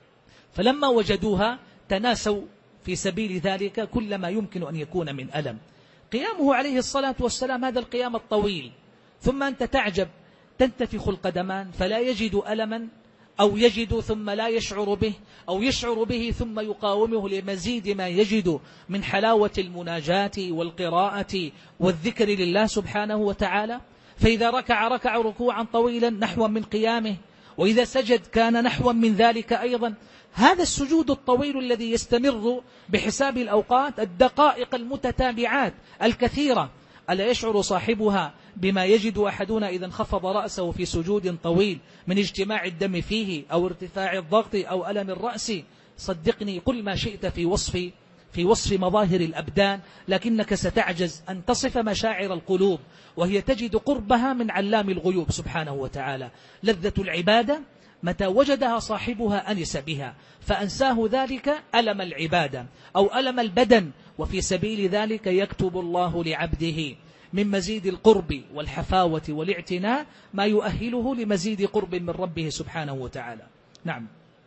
فلما وجدوها تناسوا في سبيل ذلك كل ما يمكن أن يكون من ألم. قيامه عليه الصلاة والسلام هذا القيام الطويل، ثم أنت تعجب تنتفخ القدمان فلا يجد ألما، أو يجد ثم لا يشعر به، أو يشعر به ثم يقاومه لمزيد ما يجد من حلاوة المناجاة والقراءة والذكر لله سبحانه وتعالى. فإذا ركع ركع ركوعا طويلا نحو من قيامه، وإذا سجد كان نحو من ذلك أيضا. هذا السجود الطويل الذي يستمر بحساب الأوقات الدقائق المتتابعات الكثيرة، ألا يشعر صاحبها بما يجد أحدنا إذا انخفض رأسه في سجود طويل من اجتماع الدم فيه أو ارتفاع الضغط أو ألم الرأس؟ صدقني قل ما شئت في وصف في وصف مظاهر الأبدان، لكنك ستعجز أن تصف مشاعر القلوب، وهي تجد قربها من علام الغيوب سبحانه وتعالى. لذة العبادة متى وجدها صاحبها أنس بها، فأنساه ذلك ألم العبادة أو ألم البدن، وفي سبيل ذلك يكتب الله لعبده من مزيد القرب والحفاوة والاعتناء ما يؤهله لمزيد قرب من ربه سبحانه وتعالى. نعم.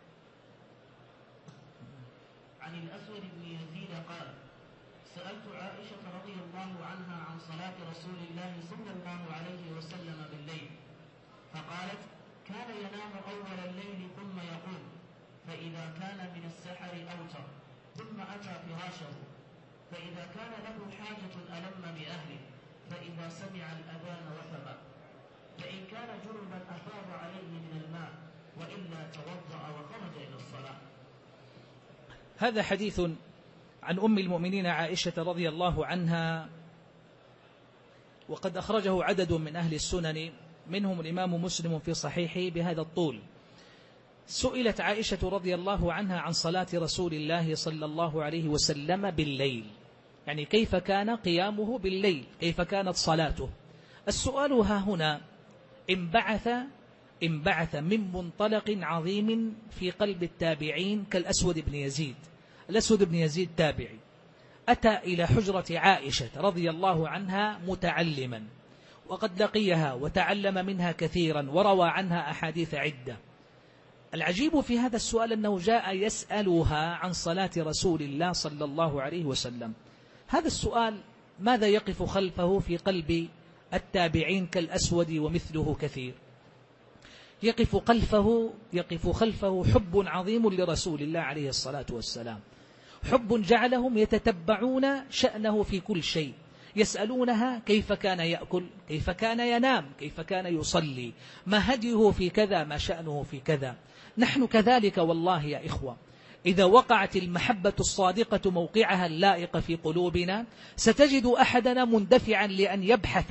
عن الأسود بن يزيد قال: سألت عائشة رضي الله عنها عن صلاة رسول الله صلى الله عليه وسلم بالليل، فقالت: كان ينام أول الليل ثم يقوم، فإذا كان من السحر أوتر، ثم أتى فراشه، فإذا كان له حاجة ألم بأهله، فإذا سمع الأذان وثب، فإن كان جنبا أفاض عليه من الماء، وإلا توضأ وخرج إلى الصلاة. هذا حديث عن أم المؤمنين عائشة رضي الله عنها، وقد أخرجه عدد من أهل السنن منهم الإمام مسلم في صحيحه بهذا الطول. سئلت عائشة رضي الله عنها عن صلاة رسول الله صلى الله عليه وسلم بالليل، يعني كيف كان قيامه بالليل، كيف كانت صلاته. السؤال ها هنا انبعث انبعث من منطلق عظيم في قلب التابعين كالأسود بن يزيد. الأسود بن يزيد تابعي، أتى إلى حجرة عائشة رضي الله عنها متعلما، وقد لقيها وتعلم منها كثيرا وروى عنها أحاديث عدة. العجيب في هذا السؤال أنه جاء يسألها عن صلاة رسول الله صلى الله عليه وسلم. هذا السؤال ماذا يقف خلفه في قلب التابعين كالأسود ومثله كثير؟ يقف خلفه يقف خلفه حب عظيم لرسول الله عليه الصلاة والسلام، حب جعلهم يتتبعون شأنه في كل شيء، يسألونها كيف كان يأكل، كيف كان ينام، كيف كان يصلي، ما هديه في كذا، ما شأنه في كذا. نحن كذلك والله يا إخوة، إذا وقعت المحبة الصادقة موقعها اللائق في قلوبنا ستجد أحدنا مندفعا لأن يبحث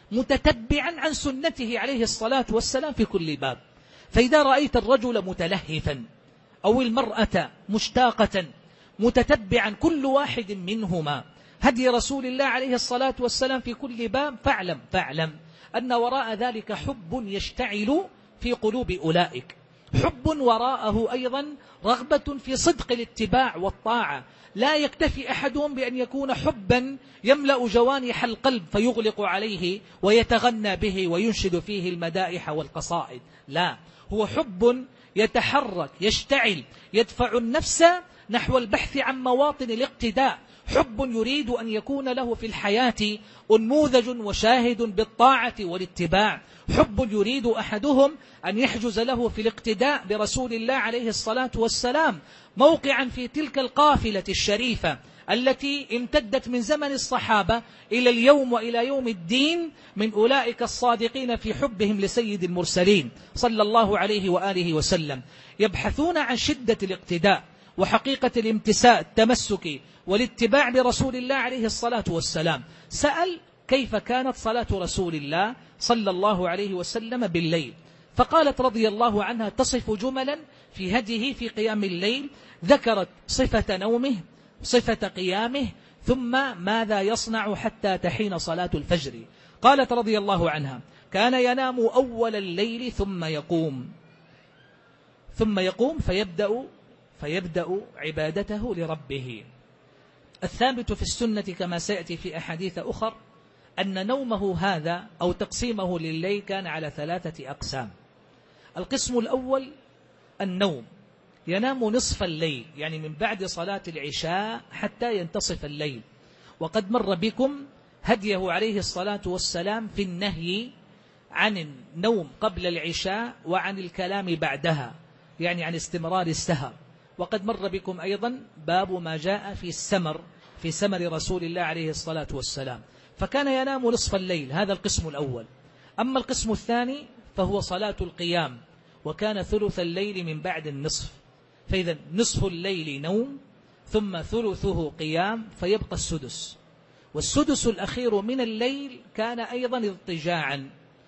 متتبعا عن سنته عليه الصلاة والسلام في كل باب. فإذا رأيت الرجل متلهفا أو المرأة مشتاقة متتبعا كل واحد منهما هدي رسول الله عليه الصلاة والسلام في كل باب، فاعلم فاعلم أن وراء ذلك حب يشتعل في قلوب أولئك، حب وراءه أيضا رغبة في صدق الاتباع والطاعة. لا يكتفي أحدهم بأن يكون حبا يملأ جوانح القلب فيغلق عليه ويتغنى به وينشد فيه المدائح والقصائد، لا، هو حب يتحرك يشتعل يدفع النفس نحو البحث عن مواطن الاقتداء، حب يريد أن يكون له في الحياة أنموذج وشاهد بالطاعة والاتباع، حب يريد أحدهم أن يحجز له في الاقتداء برسول الله عليه الصلاة والسلام موقعا في تلك القافلة الشريفة التي امتدت من زمن الصحابة إلى اليوم وإلى يوم الدين، من أولئك الصادقين في حبهم لسيد المرسلين صلى الله عليه وآله وسلم، يبحثون عن شدة الاقتداء وحقيقة الامتساء التمسك والاتباع برسول الله عليه الصلاة والسلام. سأل كيف كانت صلاة رسول الله صلى الله عليه وسلم بالليل، فقالت رضي الله عنها تصف جملا في هديه في قيام الليل، ذكرت صفة نومه، صفة قيامه، ثم ماذا يصنع حتى تحين صلاة الفجر. قالت رضي الله عنها: كان ينام أول الليل ثم يقوم ثم يقوم فيبدأ فيبدأ عبادته لربه. الثابت في السنة كما سيأتي في أحاديث أخر أن نومه هذا أو تقسيمه لليل كان على ثلاثة أقسام. القسم الأول النوم، ينام نصف الليل، يعني من بعد صلاة العشاء حتى ينتصف الليل، وقد مر بكم هديه عليه الصلاة والسلام في النهي عن النوم قبل العشاء وعن الكلام بعدها، يعني عن استمرار السهر. وقد مر بكم أيضا باب ما جاء في السمر، في سمر رسول الله عليه الصلاة والسلام، فكان ينام نصف الليل، هذا القسم الأول. أما القسم الثاني فهو صلاة القيام، وكان ثلث الليل من بعد النصف، فإذا نصف الليل نوم ثم ثلثه قيام فيبقى السدس، والسدس الأخير من الليل كان أيضا اضطجاعا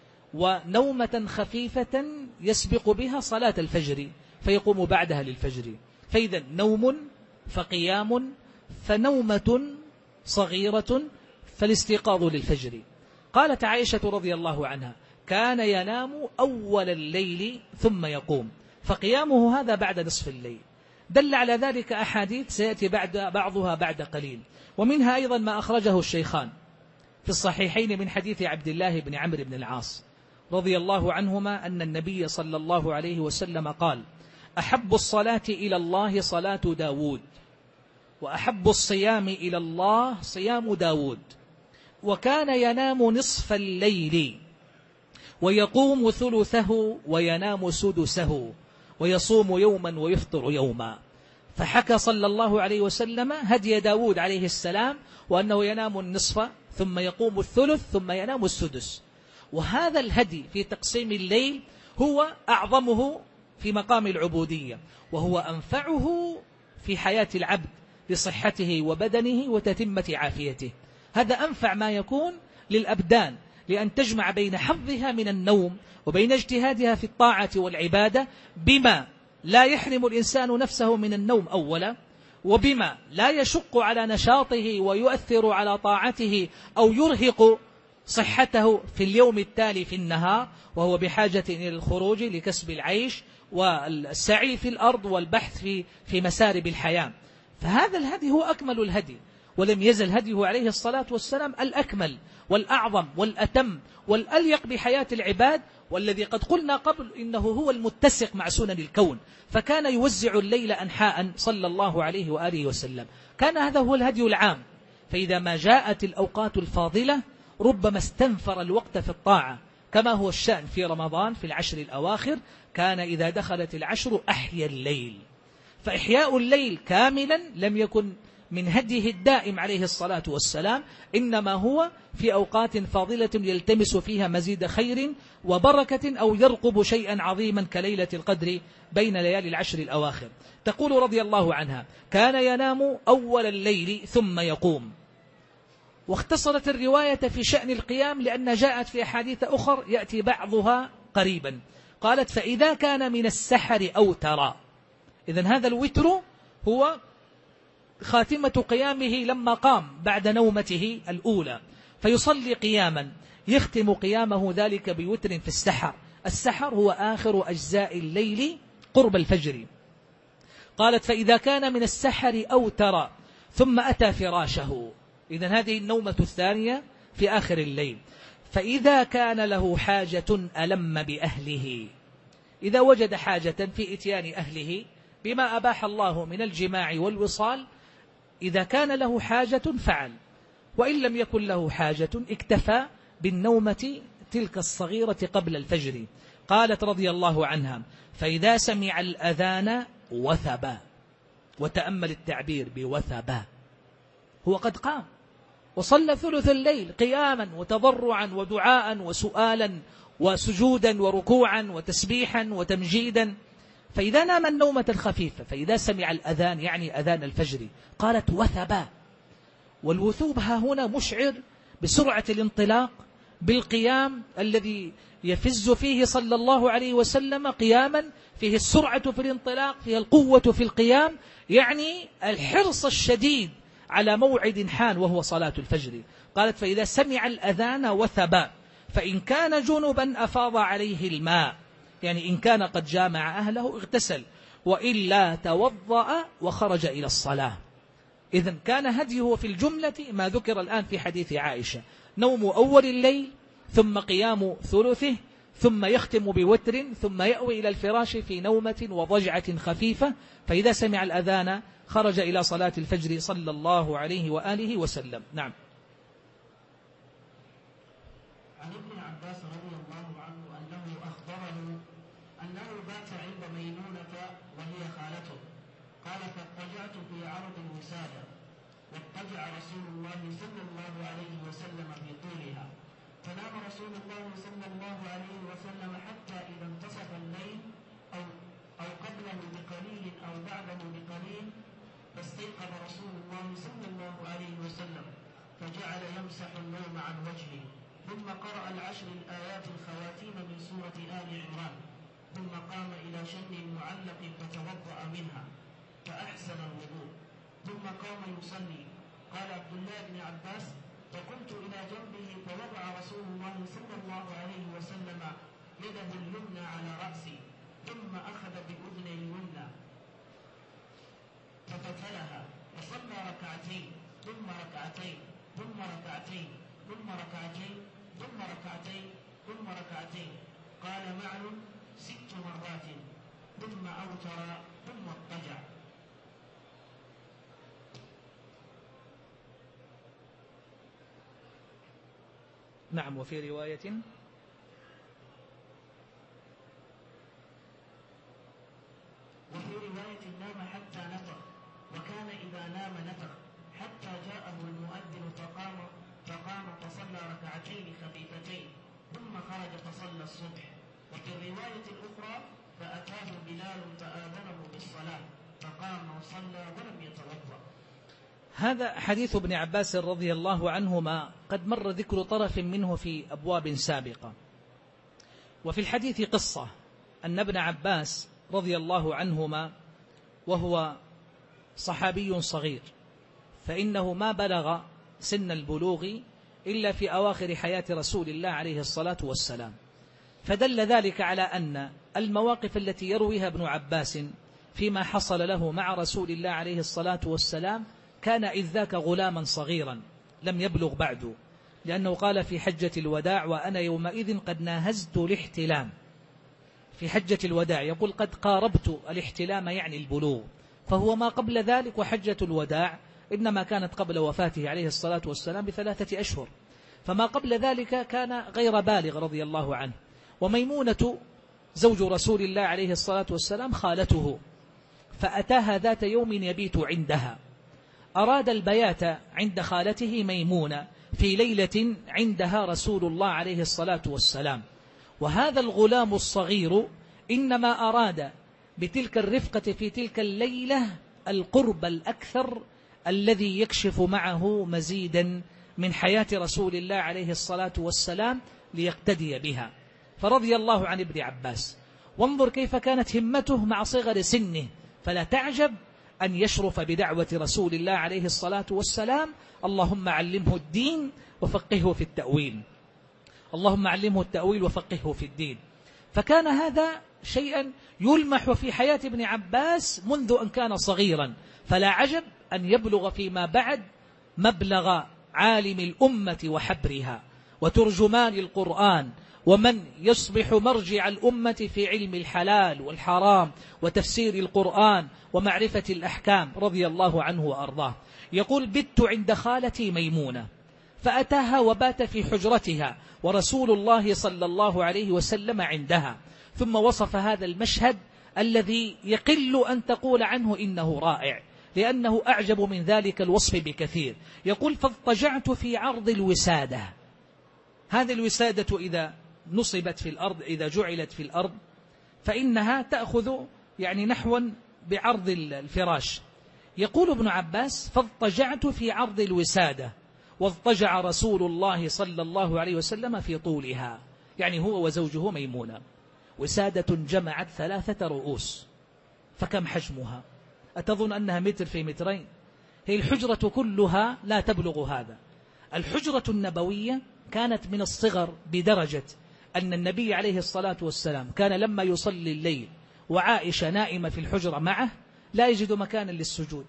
ونومة خفيفة يسبق بها صلاة الفجر فيقوم بعدها للفجر. فإذا نوم فقيام فنومة صغيرة فالاستيقاظ للفجر. قالت عائشة رضي الله عنها: كان ينام أول الليل ثم يقوم، فقيامه هذا بعد نصف الليل. دل على ذلك أحاديث سيأتي بعد بعضها بعد قليل، ومنها أيضا ما أخرجه الشيخان في الصحيحين من حديث عبد الله بن عمرو بن العاص رضي الله عنهما أن النبي صلى الله عليه وسلم قال: أحب الصلاة إلى الله صلاة داود، وأحب الصيام إلى الله صيام داود، وكان ينام نصف الليل ويقوم ثلثه وينام سدسه ويصوم يوما ويفطر يوما. فحكى صلى الله عليه وسلم هدي داود عليه السلام، وأنه ينام النصف ثم يقوم الثلث ثم ينام السدس. وهذا الهدي في تقسيم الليل هو أعظمه في مقام العبودية، وهو أنفعه في حياة العبد لصحته وبدنه وتتمة عافيته. هذا أنفع ما يكون للأبدان، لأن تجمع بين حظها من النوم وبين اجتهادها في الطاعة والعبادة بما لا يحرم الإنسان نفسه من النوم أولا، وبما لا يشق على نشاطه ويؤثر على طاعته أو يرهق صحته في اليوم التالي في النهار، وهو بحاجة إلى الخروج لكسب العيش والسعي في الأرض والبحث في في مسارب الحياة. فهذا الهدي هو أكمل الهدي، ولم يزل هديه عليه الصلاة والسلام الأكمل والأعظم والأتم والأليق بحياة العباد، والذي قد قلنا قبل إنه هو المتسق مع سنن الكون. فكان يوزع الليل أنحاء صلى الله عليه وآله وسلم، كان هذا هو الهدي العام. فإذا ما جاءت الأوقات الفاضلة ربما استنفر الوقت في الطاعة، كما هو الشأن في رمضان في العشر الأواخر، كان إذا دخلت العشر أحيا الليل. فإحياء الليل كاملا لم يكن من هديه الدائم عليه الصلاة والسلام، إنما هو في أوقات فاضلة يلتمس فيها مزيد خير وبركة أو يرقب شيئا عظيما كليلة القدر بين ليالي العشر الأواخر. تقول رضي الله عنها: كان ينام أول الليل ثم يقوم. واختصرت الرواية في شأن القيام لأن جاءت في أحاديث أخر يأتي بعضها قريبا. قالت: فإذا كان من السحر أوتر. إذن هذا الوتر هو خاتمة قيامه لما قام بعد نومته الأولى، فيصلي قياما يختم قيامه ذلك بوتر في السحر. السحر هو آخر أجزاء الليل قرب الفجر. قالت: فإذا كان من السحر أوتر ثم أتى فراشه. إذن هذه النومة الثانية في آخر الليل. فإذا كان له حاجة ألم بأهله، إذا وجد حاجة في إتيان أهله بما أباح الله من الجماع والوصال، إذا كان له حاجة فعل، وإن لم يكن له حاجة اكتفى بالنومة تلك الصغيرة قبل الفجر. قالت رضي الله عنها: فإذا سمع الأذان وثبا. وتأمل التعبير بوثبا، هو قد قام وصلى ثلث الليل قياما وتضرعا ودعاء وسؤالا وسجودا وركوعا وتسبيحا وتمجيدا. فإذا نام النومة الخفيفة فإذا سمع الأذان يعني أذان الفجر، قالت: وثبا. والوثوب ها هنا مشعر بسرعة الانطلاق بالقيام الذي يفز فيه صلى الله عليه وسلم قياما فيه السرعة في الانطلاق، فيه القوة في القيام، يعني الحرص الشديد على موعد حان وهو صلاة الفجر. قالت: فإذا سمع الأذان وثبا، فإن كان جنبا أفاض عليه الماء، يعني إن كان قد جامع أهله اغتسل، وإلا توضأ وخرج إلى الصلاة. إذن كان هديه في الجملة ما ذكر الآن في حديث عائشة: نوم أول الليل ثم قيام ثلثه ثم يختم بوتر ثم يأوي إلى الفراش في نومة وضجعة خفيفة، فإذا سمع الأذان خرج إلى صلاة الفجر صلى الله عليه وآله وسلم. نعم. عن ابن عباس رضي الله عنه أنه أخبره أنه بات عند ميمونة وهي خالته، قال: فاضطجعت في عرض الوسادة، واضطجع رسول الله صلى الله عليه وسلم في طولها، فنام رسول الله صلى الله عليه وسلم حتى إذا انتصف الليل أو أو قبله بقليل أو بعده بقليل، فاستيقظ رسول الله صلى الله عليه وسلم فجعل يمسح النوم عن وجهه، ثم قرأ العشر الآيات الخواتيم من سورة آل عمران، ثم قام إلى شن معلق فتوضأ منها فأحسن الوضوء، ثم قام يصلي. قال عبد الله بن عباس: فقمت إلى جنبه فوضع رسول الله صلى الله عليه وسلم يده اليمنى على رأسي، ثم أخذ بأذن اليمنى ففتلها، فصلى ركعتين ثم ركعتين ثم ركعتين، ثم ركعتين ثم ركعتين ثم ركعتين. قال معن ست مرات ثم أوتر ثم اضطجع. نعم. وفي رواية وفي رواية نام حتى نفخ، وكان إذا نام نفخ حتى جاءه المؤذن فقام فقام فصلى ركعتين خفيفتين ثم خرج فصلى الصبح. وفي الرواية الأخرى فأتاه بلال فآذنه بالصلاة فقام وصلى ولم يتوضأ. هذا حديث ابن عباس رضي الله عنهما قد مر ذكر طرف منه في أبواب سابقة. وفي الحديث قصة أن ابن عباس رضي الله عنهما وهو صحابي صغير، فإنه ما بلغ سن البلوغ إلا في أواخر حياة رسول الله عليه الصلاة والسلام، فدل ذلك على أن المواقف التي يرويها ابن عباس فيما حصل له مع رسول الله عليه الصلاة والسلام كان إذ ذاك غلاما صغيرا لم يبلغ بعد، لأنه قال في حجة الوداع: وأنا يومئذ قد ناهزت الاحتلام. في حجة الوداع يقول: قد قاربت الاحتلام، يعني البلوغ، فهو ما قبل ذلك. وحجة الوداع إنما كانت قبل وفاته عليه الصلاة والسلام بثلاثة أشهر، فما قبل ذلك كان غير بالغ رضي الله عنه. وميمونة زوج رسول الله عليه الصلاة والسلام خالته، فأتاها ذات يوم يبيت عندها، أراد البيات عند خالته ميمونة في ليلة عندها رسول الله عليه الصلاة والسلام. وهذا الغلام الصغير إنما أراد بتلك الرفقة في تلك الليلة القرب الأكثر الذي يكشف معه مزيدا من حياة رسول الله عليه الصلاة والسلام ليقتدي بها. فرضي الله عن ابن عباس، وانظر كيف كانت همته مع صغر سنه، فلا تعجب أن يشرف بدعوة رسول الله عليه الصلاة والسلام: اللهم علمه الدين وفقهه في التأويل، اللهم علمه التأويل وفقهه في الدين. فكان هذا شيئا يلمح في حياة ابن عباس منذ أن كان صغيرا، فلا عجب أن يبلغ فيما بعد مبلغ عالم الأمة وحبرها وترجمان القرآن، ومن يصبح مرجع الأمة في علم الحلال والحرام وتفسير القرآن ومعرفة الأحكام رضي الله عنه وأرضاه. يقول: بت عند خالتي ميمونة، فأتاها وبات في حجرتها ورسول الله صلى الله عليه وسلم عندها. ثم وصف هذا المشهد الذي يقل أن تقول عنه إنه رائع، لأنه أعجب من ذلك الوصف بكثير. يقول: فاضطجعت في عرض الوسادة. هذه الوسادة إذا نصبت في الأرض، إذا جعلت في الأرض، فإنها تأخذ يعني نحوا بعرض الفراش. يقول ابن عباس: فاضطجعت في عرض الوسادة، واضطجع رسول الله صلى الله عليه وسلم في طولها، يعني هو وزوجه ميمونة. وسادة جمعت ثلاثة رؤوس، فكم حجمها؟ أتظن أنها متر في مترين؟ هي الحجرة كلها لا تبلغ هذا. الحجرة النبوية كانت من الصغر بدرجة أن النبي عليه الصلاة والسلام كان لما يصلي الليل وعائشة نائمة في الحجرة معه لا يجد مكانا للسجود.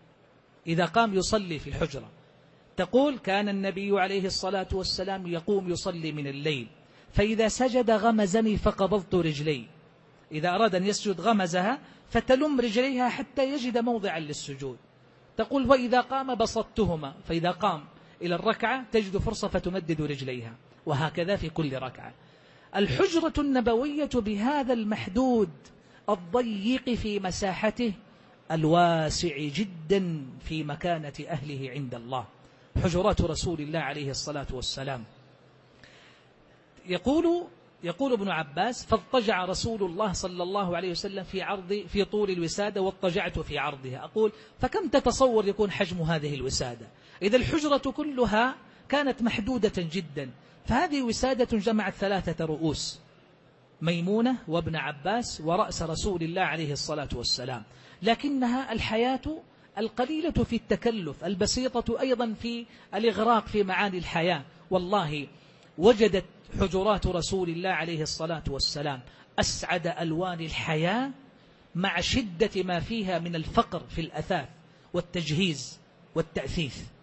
إذا قام يصلي في الحجرة، تقول: كان النبي عليه الصلاة والسلام يقوم يصلي من الليل، فإذا سجد غمزني فقبضت رجلي. إذا أراد أن يسجد غمزها فتلم رجليها حتى يجد موضعا للسجود. تقول: وإذا قام بسطتهما، فإذا قام إلى الركعة تجد فرصة فتمدد رجليها، وهكذا في كل ركعة. الحجرة النبوية بهذا المحدود الضيق في مساحته الواسع جدا في مكانة أهله عند الله، حجرات رسول الله عليه الصلاة والسلام. يقول يقول ابن عباس: فاضطجع رسول الله صلى الله عليه وسلم في عرض في طول الوسادة واضطجعت في عرضها. أقول: فكم تتصور يكون حجم هذه الوسادة؟ إذا الحجرة كلها كانت محدودة جدا، فهذه وسادة جمعت ثلاثة رؤوس: ميمونة وابن عباس ورأس رسول الله عليه الصلاة والسلام. لكنها الحياة القليلة في التكلف، البسيطة أيضا في الإغراق في معاني الحياة. والله وجدت حجرات رسول الله عليه الصلاة والسلام أسعد ألوان الحياة مع شدة ما فيها من الفقر في الأثاث والتجهيز والتأثيث.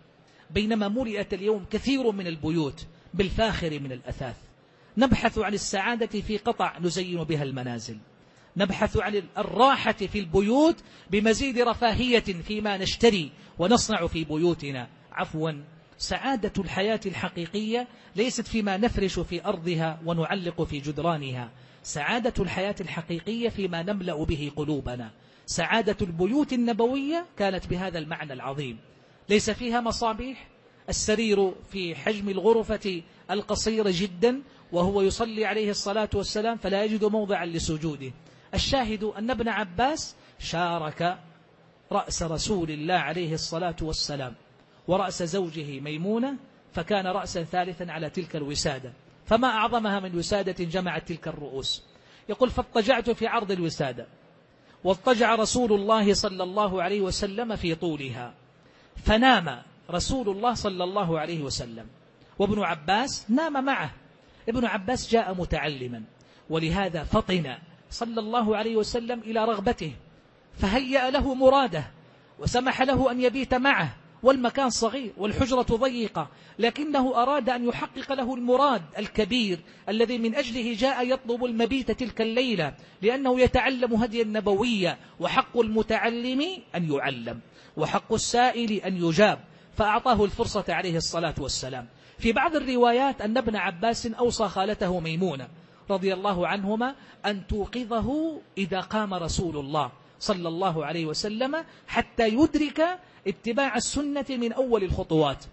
بينما ملئت اليوم كثير من البيوت بالفاخر من الأثاث. نبحث عن السعادة في قطع نزين بها المنازل، نبحث عن الراحة في البيوت بمزيد رفاهية فيما نشتري ونصنع في بيوتنا. عفوا، سعادة الحياة الحقيقية ليست فيما نفرش في أرضها ونعلق في جدرانها، سعادة الحياة الحقيقية فيما نملأ به قلوبنا. سعادة البيوت النبوية كانت بهذا المعنى العظيم، ليس فيها مصابيح، السرير في حجم الغرفة القصير جدا وهو يصلي عليه الصلاة والسلام فلا يجد موضعا لسجوده. الشاهد أن ابن عباس شارك رأس رسول الله عليه الصلاة والسلام ورأس زوجه ميمونة، فكان رأسا ثالثا على تلك الوسادة، فما أعظمها من وسادة جمعت تلك الرؤوس. يقول فاضطجعت في عرض الوسادة، واضطجع رسول الله صلى الله عليه وسلم في طولها، فنام رسول الله صلى الله عليه وسلم وابن عباس نام معه. ابن عباس جاء متعلما، ولهذا فطن صلى الله عليه وسلم إلى رغبته، فهيأ له مراده وسمح له أن يبيت معه، والمكان صغير والحجرة ضيقة، لكنه أراد أن يحقق له المراد الكبير الذي من أجله جاء يطلب المبيت تلك الليلة، لأنه يتعلم هدي النبوية، وحق المتعلم أن يعلم وحق السائل أن يجاب، فأعطاه الفرصة عليه الصلاة والسلام. في بعض الروايات أن ابن عباس أوصى خالته ميمونة رضي الله عنهما أن توقظه إذا قام رسول الله صلى الله عليه وسلم حتى يدرك اتباع السنة من أول الخطوات،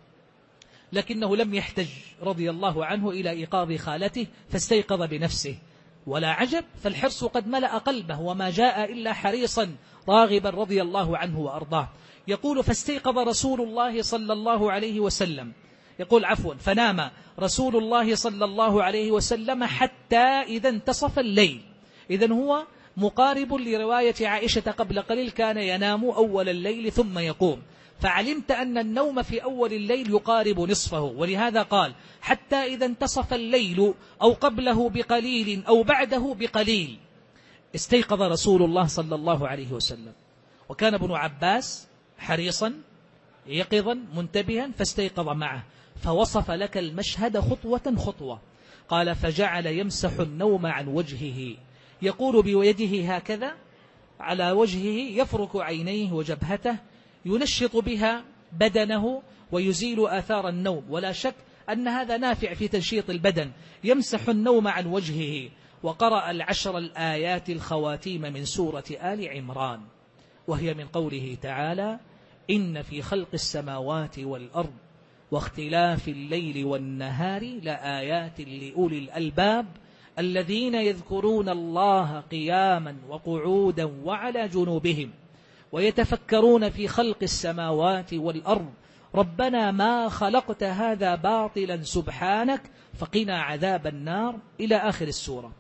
لكنه لم يحتج رضي الله عنه إلى إيقاظ خالته، فاستيقظ بنفسه. ولا عجب، فالحرص قد ملأ قلبه، وما جاء إلا حريصا راغبا رضي الله عنه وأرضاه. يقول فاستيقظ رسول الله صلى الله عليه وسلم، يقول عفوا فنام رسول الله صلى الله عليه وسلم حتى إذا انتصف الليل. إذن هو مقارب لرواية عائشة قبل قليل، كان ينام أول الليل ثم يقوم، فعلمت أن النوم في أول الليل يقارب نصفه، ولهذا قال حتى إذا انتصف الليل أو قبله بقليل أو بعده بقليل استيقظ رسول الله صلى الله عليه وسلم. وكان ابن عباس حريصا يقظا منتبها فاستيقظ معه، فوصف لك المشهد خطوة خطوة. قال فجعل يمسح النوم عن وجهه، يقول بيده هكذا على وجهه، يفرك عينيه وجبهته، ينشط بها بدنه ويزيل آثار النوم، ولا شك أن هذا نافع في تنشيط البدن. يمسح النوم عن وجهه، وقرأ العشر الآيات الخواتيم من سورة آل عمران، وهي من قوله تعالى إن في خلق السماوات والأرض واختلاف الليل والنهار لآيات لأولي الألباب الذين يذكرون الله قياما وقعودا وعلى جنوبهم ويتفكرون في خلق السماوات والأرض ربنا ما خلقت هذا باطلا سبحانك فقنا عذاب النار إلى آخر السورة.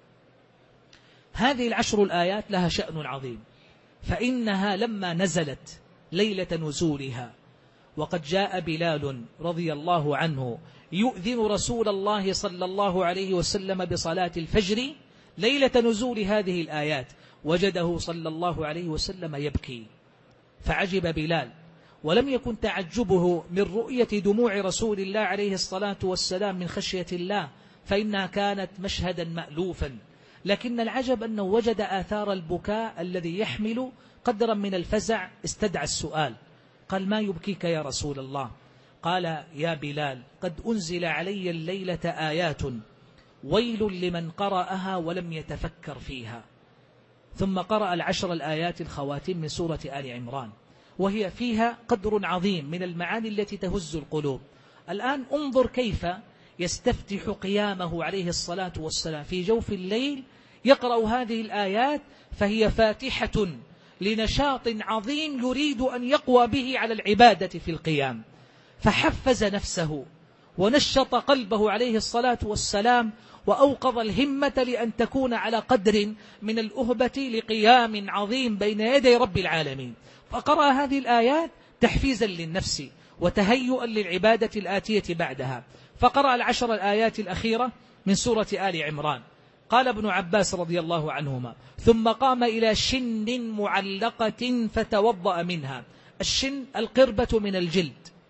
هذه العشر الآيات لها شأن عظيم، فإنها لما نزلت ليلة نزولها، وقد جاء بلال رضي الله عنه يؤذن رسول الله صلى الله عليه وسلم بصلاة الفجر ليلة نزول هذه الآيات، وجده صلى الله عليه وسلم يبكي، فعجب بلال، ولم يكن تعجبه من رؤية دموع رسول الله عليه الصلاة والسلام من خشية الله، فإنها كانت مشهدا مألوفا، لكن العجب أنه وجد آثار البكاء الذي يحمل قدرا من الفزع. استدعى السؤال، قال ما يبكيك يا رسول الله؟ قال يا بلال قد أنزل علي الليلة آيات ويل لمن قرأها ولم يتفكر فيها. ثم قرأ العشر الآيات الخواتيم من سورة آل عمران، وهي فيها قدر عظيم من المعاني التي تهز القلوب. الآن انظر كيف يستفتح قيامه عليه الصلاة والسلام في جوف الليل يقرأ هذه الآيات، فهي فاتحة لنشاط عظيم يريد أن يقوى به على العبادة في القيام، فحفز نفسه ونشط قلبه عليه الصلاة والسلام، وأوقظ الهمة لأن تكون على قدر من الأهبة لقيام عظيم بين يدي رب العالمين. فقرأ هذه الآيات تحفيزا للنفس وتهيئا للعبادة الآتية بعدها، فقرأ العشر الآيات الأخيرة من سورة آل عمران. قال ابن عباس رضي الله عنهما ثم قام إلى شن معلقة فتوضأ منها. الشن القربة من الجلد،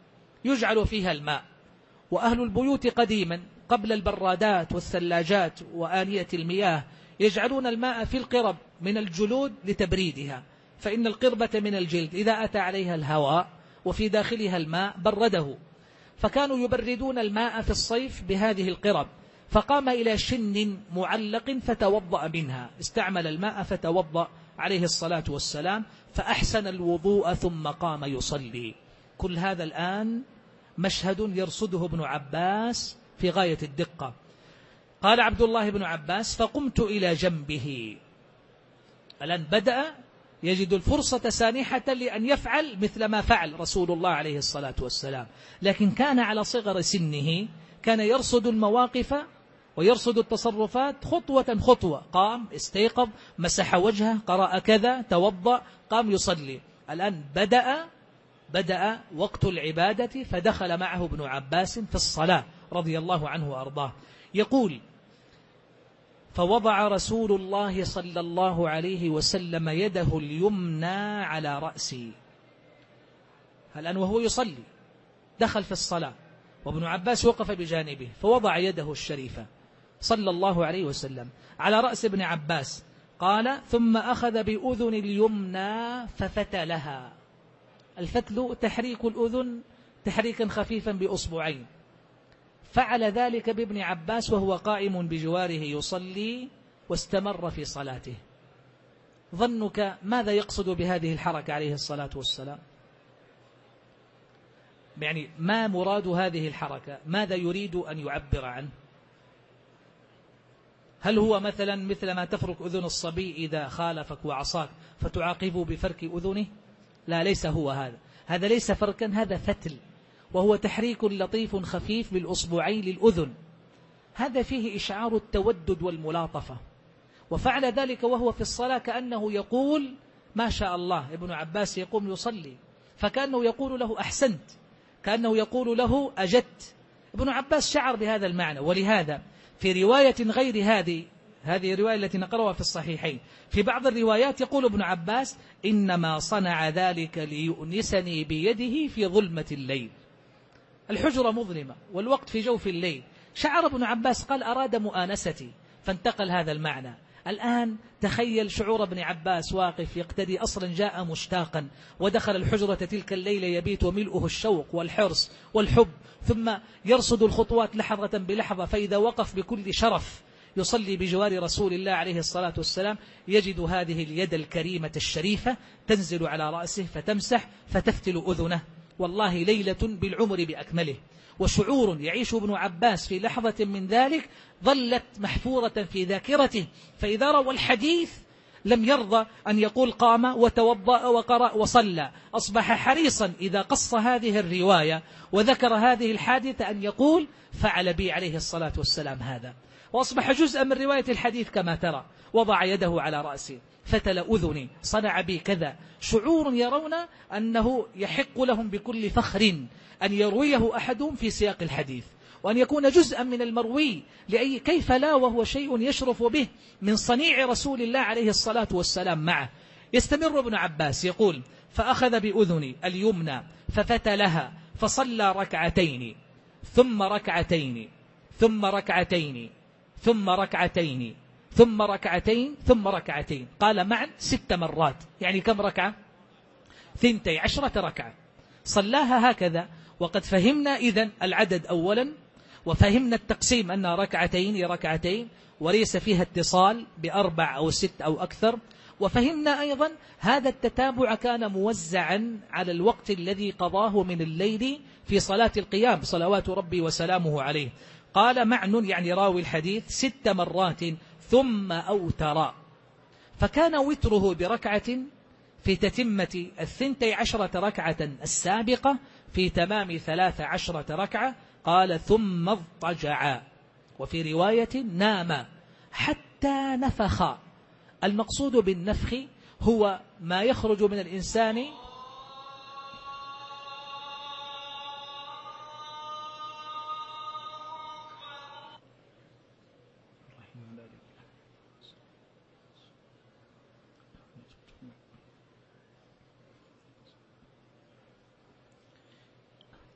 يجعل فيها الماء. وأهل البيوت قديما قبل البرادات والثلاجات وآنية المياه يجعلون الماء في القرب من الجلود لتبريدها، فإن القربة من الجلد إذا أتى عليها الهواء وفي داخلها الماء برده، فكانوا يبردون الماء في الصيف بهذه القرب. فقام إلى شن معلق فتوضأ منها، استعمل الماء فتوضأ عليه الصلاة والسلام، فأحسن الوضوء ثم قام يصلي. كل هذا الآن مشهد يرصده ابن عباس في غاية الدقة. قال عبد الله بن عباس: فقمت إلى جنبه. الآن بدأ يجد الفرصة سانحة لأن يفعل مثل ما فعل رسول الله عليه الصلاة والسلام، لكن كان على صغر سنه، كان يرصد المواقف ويرصد التصرفات خطوة خطوة. قام، استيقظ، مسح وجهه، قرأ كذا، توضأ، قام يصلي. الآن بدأ بدأ وقت العبادة، فدخل معه ابن عباس في الصلاة رضي الله عنه وأرضاه. يقول: فوضع رسول الله صلى الله عليه وسلم يده اليمنى على رأسي. الآن وهو يصلي دخل في الصلاة وابن عباس وقف بجانبه، فوضع يده الشريفة صلى الله عليه وسلم على رأس ابن عباس. قال: ثم أخذ بأذن اليمنى ففتلها. الفتل تحريك الأذن تحريكا خفيفا بأصبعين. فعل ذلك بابن عباس وهو قائم بجواره يصلي، واستمر في صلاته. ظنك ماذا يقصد بهذه الحركة عليه الصلاة والسلام؟ يعني ما مراد هذه الحركة؟ ماذا يريد أن يعبر عنه؟ هل هو مثلا مثل ما تفرك أذن الصبي إذا خالفك وعصاك فتعاقبه بفرك أذنه؟ لا، ليس هو هذا. هذا ليس فركا، هذا فتل، وهو تحريك لطيف خفيف بالأصبعين للأذن. هذا فيه إشعار التودد والملاطفة. وفعل ذلك وهو في الصلاة كأنه يقول: ما شاء الله. ابن عباس يقوم يصلي، فكأنه يقول له: أحسنت، كأنه يقول له: أجدت. ابن عباس شعر بهذا المعنى. ولهذا في رواية غير هذه هذه الرواية التي نقرأها في الصحيحين، في بعض الروايات يقول ابن عباس: إنما صنع ذلك ليؤنسني بيده في ظلمة الليل. الحجرة مظلمة والوقت في جوف الليل. شعر ابن عباس، قال: أراد مؤانستي، فانتقل هذا المعنى. الآن تخيل شعور ابن عباس واقف يقتدي، أصلا جاء مشتاقا ودخل الحجرة تلك الليلة يبيت وملؤه الشوق والحرص والحب، ثم يرصد الخطوات لحظة بلحظة، فإذا وقف بكل شرف يصلي بجوار رسول الله عليه الصلاة والسلام يجد هذه اليد الكريمة الشريفة تنزل على رأسه فتمسح فتفتل أذنه. والله ليلة بالعمر بأكمله، وشعور يعيش ابن عباس في لحظة من ذلك ظلت محفورة في ذاكرته. فإذا روى الحديث لم يرضى أن يقول قام وتوضأ وقرأ وصلى، أصبح حريصا إذا قص هذه الرواية وذكر هذه الحادثة أن يقول: فعل بي عليه الصلاة والسلام هذا. وأصبح جزءا من رواية الحديث كما ترى. وضع يده على رأسي، فتل أذني، صنع بي كذا. شعور يرون أنه يحق لهم بكل فخر أن يرويه أحدهم في سياق الحديث، وأن يكون جزءا من المروي لأي كيف لا، وهو شيء يشرف به من صنيع رسول الله عليه الصلاة والسلام معه. يستمر ابن عباس يقول: فأخذ بأذني اليمنى ففتلها، فصلى ركعتين ثم ركعتين ثم ركعتين ثم ركعتين ثم ركعتين ثم ركعتين. قال معا ست مرات. يعني كم ركعة؟ ثنتي عشرة ركعة صلاها هكذا. وقد فهمنا إذن العدد أولا، وفهمنا التقسيم أنها ركعتين ركعتين وليس فيها اتصال بأربع أو ست أو أكثر. وفهمنا أيضا هذا التتابع كان موزعا على الوقت الذي قضاه من الليل في صلاة القيام صلوات ربي وسلامه عليه. قال معن يعني راوي الحديث: ست مرات ثم أوتر. فكان وتره بركعة في تتمة الثنتي عشرة ركعة السابقة في تمام ثلاث عشرة ركعة. قال: ثم اضطجع، وفي رواية نام حتى نفخ. المقصود بالنفخ هو ما يخرج من الإنسان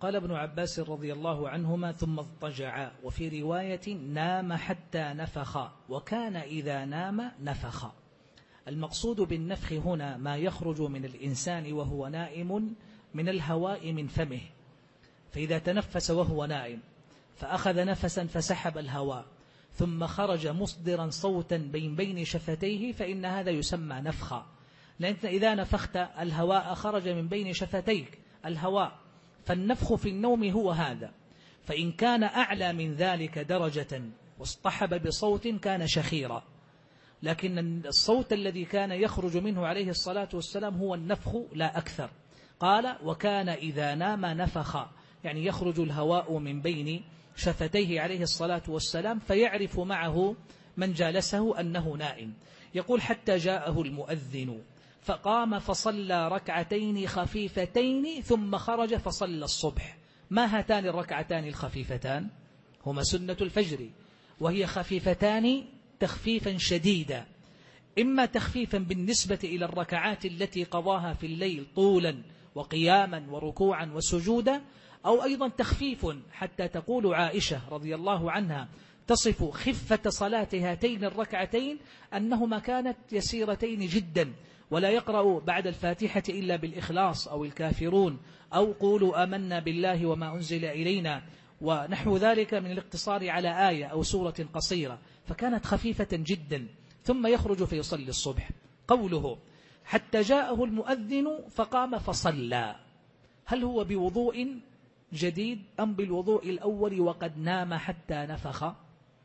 قال ابن عباس رضي الله عنهما ثم اضطجع، وفي رواية نام حتى نفخ، وكان إذا نام نفخ. المقصود بالنفخ هنا ما يخرج من الإنسان وهو نائم من الهواء من فمه، فإذا تنفس وهو نائم فأخذ نفسا فسحب الهواء ثم خرج مصدرا صوتا بين بين شفتيه فإن هذا يسمى نفخا، لأن إذا نفخت الهواء خرج من بين شفتيك الهواء، فالنفخ في النوم هو هذا. فإن كان أعلى من ذلك درجة واصطحب بصوت كان شخيرا، لكن الصوت الذي كان يخرج منه عليه الصلاة والسلام هو النفخ لا أكثر. قال وكان إذا نام نفخ، يعني يخرج الهواء من بين شفتيه عليه الصلاة والسلام، فيعرف معه من جالسه أنه نائم. يقول حتى جاءه المؤذن فقام فصلى ركعتين خفيفتين ثم خرج فصلى الصبح. ما هاتان الركعتان الخفيفتان؟ هما سنة الفجر، وهي خفيفتان تخفيفا شديدا، إما تخفيفا بالنسبة إلى الركعات التي قضاها في الليل طولا وقياما وركوعا وسجودا، أو أيضا تخفيف حتى تقول عائشة رضي الله عنها تصف خفة صلاة هاتين الركعتين أنهما كانت يسيرتين جدا، ولا يقرأ بعد الفاتحة إلا بالإخلاص أو الكافرون أو قولوا آمنا بالله وما أنزل إلينا ونحو ذلك من الاقتصار على آية أو سورة قصيرة، فكانت خفيفة جدا. ثم يخرج فيصلي الصبح. قوله حتى جاءه المؤذن فقام فصلى، هل هو بوضوء جديد أم بالوضوء الأول وقد نام حتى نفخ؟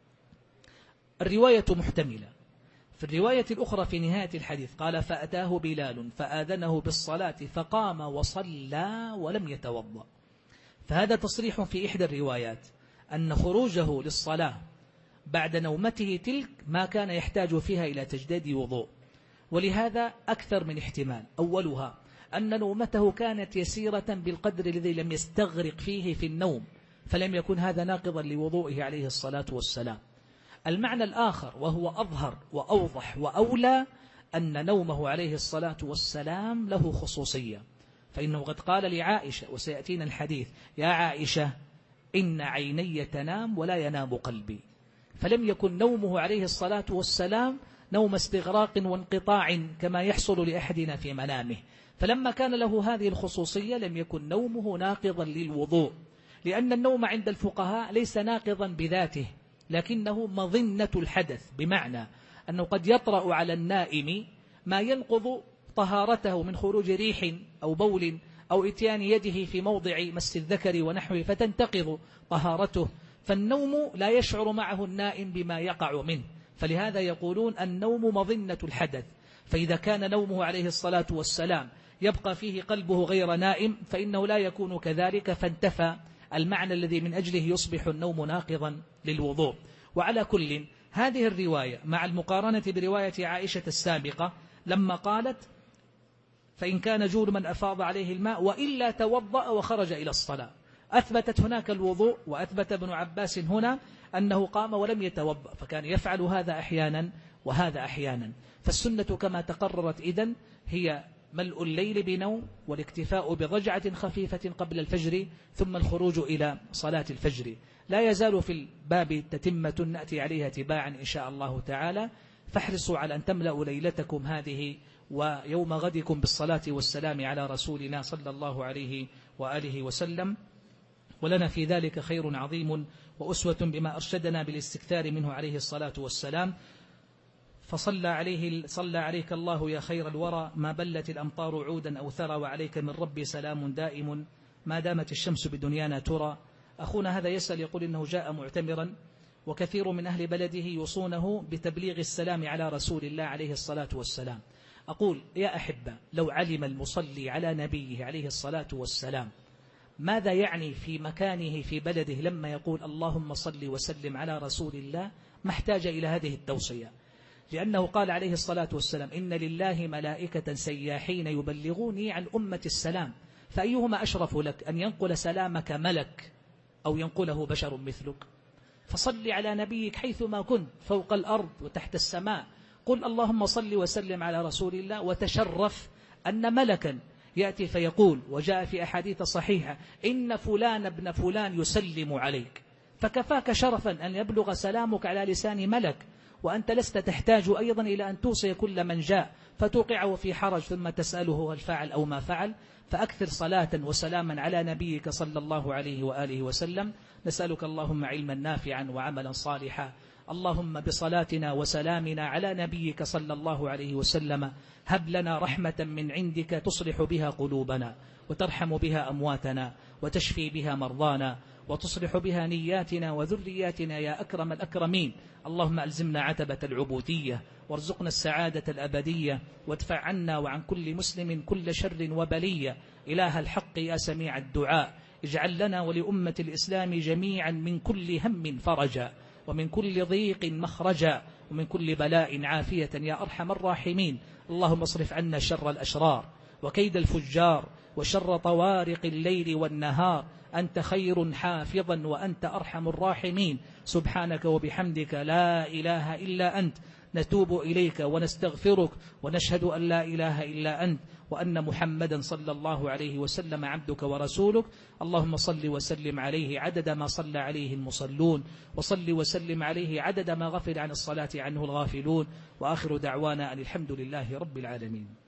الرواية محتملة. في الرواية الأخرى في نهاية الحديث قال فأتاه بلال فآذنه بالصلاة فقام وصلى ولم يتوضأ، فهذا تصريح في إحدى الروايات أن خروجه للصلاة بعد نومته تلك ما كان يحتاج فيها إلى تجديد وضوء، ولهذا أكثر من احتمال. أولها أن نومته كانت يسيرة بالقدر الذي لم يستغرق فيه في النوم، فلم يكن هذا ناقضا لوضوئه عليه الصلاة والسلام. المعنى الآخر وهو أظهر وأوضح وأولى أن نومه عليه الصلاة والسلام له خصوصية، فإنه قد قال لعائشة وسيأتينا الحديث يا عائشة إن عيني تنام ولا ينام قلبي، فلم يكن نومه عليه الصلاة والسلام نوم استغراق وانقطاع كما يحصل لأحدنا في منامه، فلما كان له هذه الخصوصية لم يكن نومه ناقضا للوضوء، لأن النوم عند الفقهاء ليس ناقضا بذاته لكنه مظنة الحدث، بمعنى أنه قد يطرأ على النائم ما ينقض طهارته من خروج ريح أو بول أو إتيان يده في موضع مس الذكر ونحوه فتنتقض طهارته، فالنوم لا يشعر معه النائم بما يقع منه، فلهذا يقولون النوم مظنة الحدث. فإذا كان نومه عليه الصلاة والسلام يبقى فيه قلبه غير نائم فإنه لا يكون كذلك، فانتفى المعنى الذي من أجله يصبح النوم ناقضا للوضوء. وعلى كل هذه الرواية مع المقارنة برواية عائشة السابقة لما قالت فإن كان جور من أفاض عليه الماء وإلا توضأ وخرج إلى الصلاة، أثبتت هناك الوضوء، وأثبت ابن عباس هنا أنه قام ولم يتوضأ، فكان يفعل هذا أحيانا وهذا أحيانا. فالسنة كما تقررت إذن هي ملء الليل بنوم والاكتفاء بضجعة خفيفة قبل الفجر ثم الخروج إلى صلاة الفجر. لا يزال في الباب تتمة نأتي عليها تباعا إن شاء الله تعالى، فاحرصوا على أن تملأوا ليلتكم هذه ويوم غدكم بالصلاة والسلام على رسولنا صلى الله عليه وآله وسلم، ولنا في ذلك خير عظيم وأسوة بما أرشدنا بالاستكثار منه عليه الصلاة والسلام. فصلى عليه صلى عليك الله يا خير الورى ما بلت الأمطار عودا أو ثرى، وعليك من ربي سلام دائم ما دامت الشمس بدنيانا ترى. أخونا هذا يسأل يقول إنه جاء معتمرا وكثير من أهل بلده يوصونه بتبليغ السلام على رسول الله عليه الصلاة والسلام. أقول يا أحبة لو علم المصلي على نبيه عليه الصلاة والسلام ماذا يعني في مكانه في بلده لما يقول اللهم صل وسلم على رسول الله، ما احتاج إلى هذه التوصية، لأنه قال عليه الصلاة والسلام إن لله ملائكة سياحين يبلغوني عن أمة السلام، فأيهما أشرف لك أن ينقل سلامك ملك أو ينقله بشر مثلك؟ فصل على نبيك حيثما كنت فوق الأرض وتحت السماء، قل اللهم صل وسلم على رسول الله، وتشرف أن ملكا يأتي فيقول وجاء في أحاديث صحيحة إن فلان ابن فلان يسلم عليك، فكفاك شرفا أن يبلغ سلامك على لسان ملك، وأنت لست تحتاج أيضا إلى أن توصي كل من جاء فتوقعه في حرج ثم تسأله هل فعل أو ما فعل. فأكثر صلاة وسلاما على نبيك صلى الله عليه وآله وسلم. نسألك اللهم علما نافعا وعملا صالحا. اللهم بصلاتنا وسلامنا على نبيك صلى الله عليه وسلم هب لنا رحمة من عندك تصلح بها قلوبنا وترحم بها أمواتنا وتشفي بها مرضانا وتصلح بها نياتنا وذرياتنا يا أكرم الأكرمين. اللهم ألزمنا عتبة العبودية وارزقنا السعادة الأبدية، وادفع عنا وعن كل مسلم كل شر وبلية. إله الحق يا سميع الدعاء، اجعل لنا ولأمة الإسلام جميعا من كل هم فرجا، ومن كل ضيق مخرجا، ومن كل بلاء عافية يا أرحم الراحمين. اللهم اصرف عنا شر الأشرار وكيد الفجار وشر طوارق الليل والنهار، أنت خير حافظا وأنت أرحم الراحمين. سبحانك وبحمدك لا إله إلا أنت، نتوب إليك ونستغفرك ونشهد أن لا إله إلا أنت، وأن محمدا صلى الله عليه وسلم عبدك ورسولك. اللهم صل وسلم عليه عدد ما صلى عليه المصلون، وصل وسلم عليه عدد ما غفل عن الصلاة عنه الغافلون. وآخر دعوانا أن الحمد لله رب العالمين.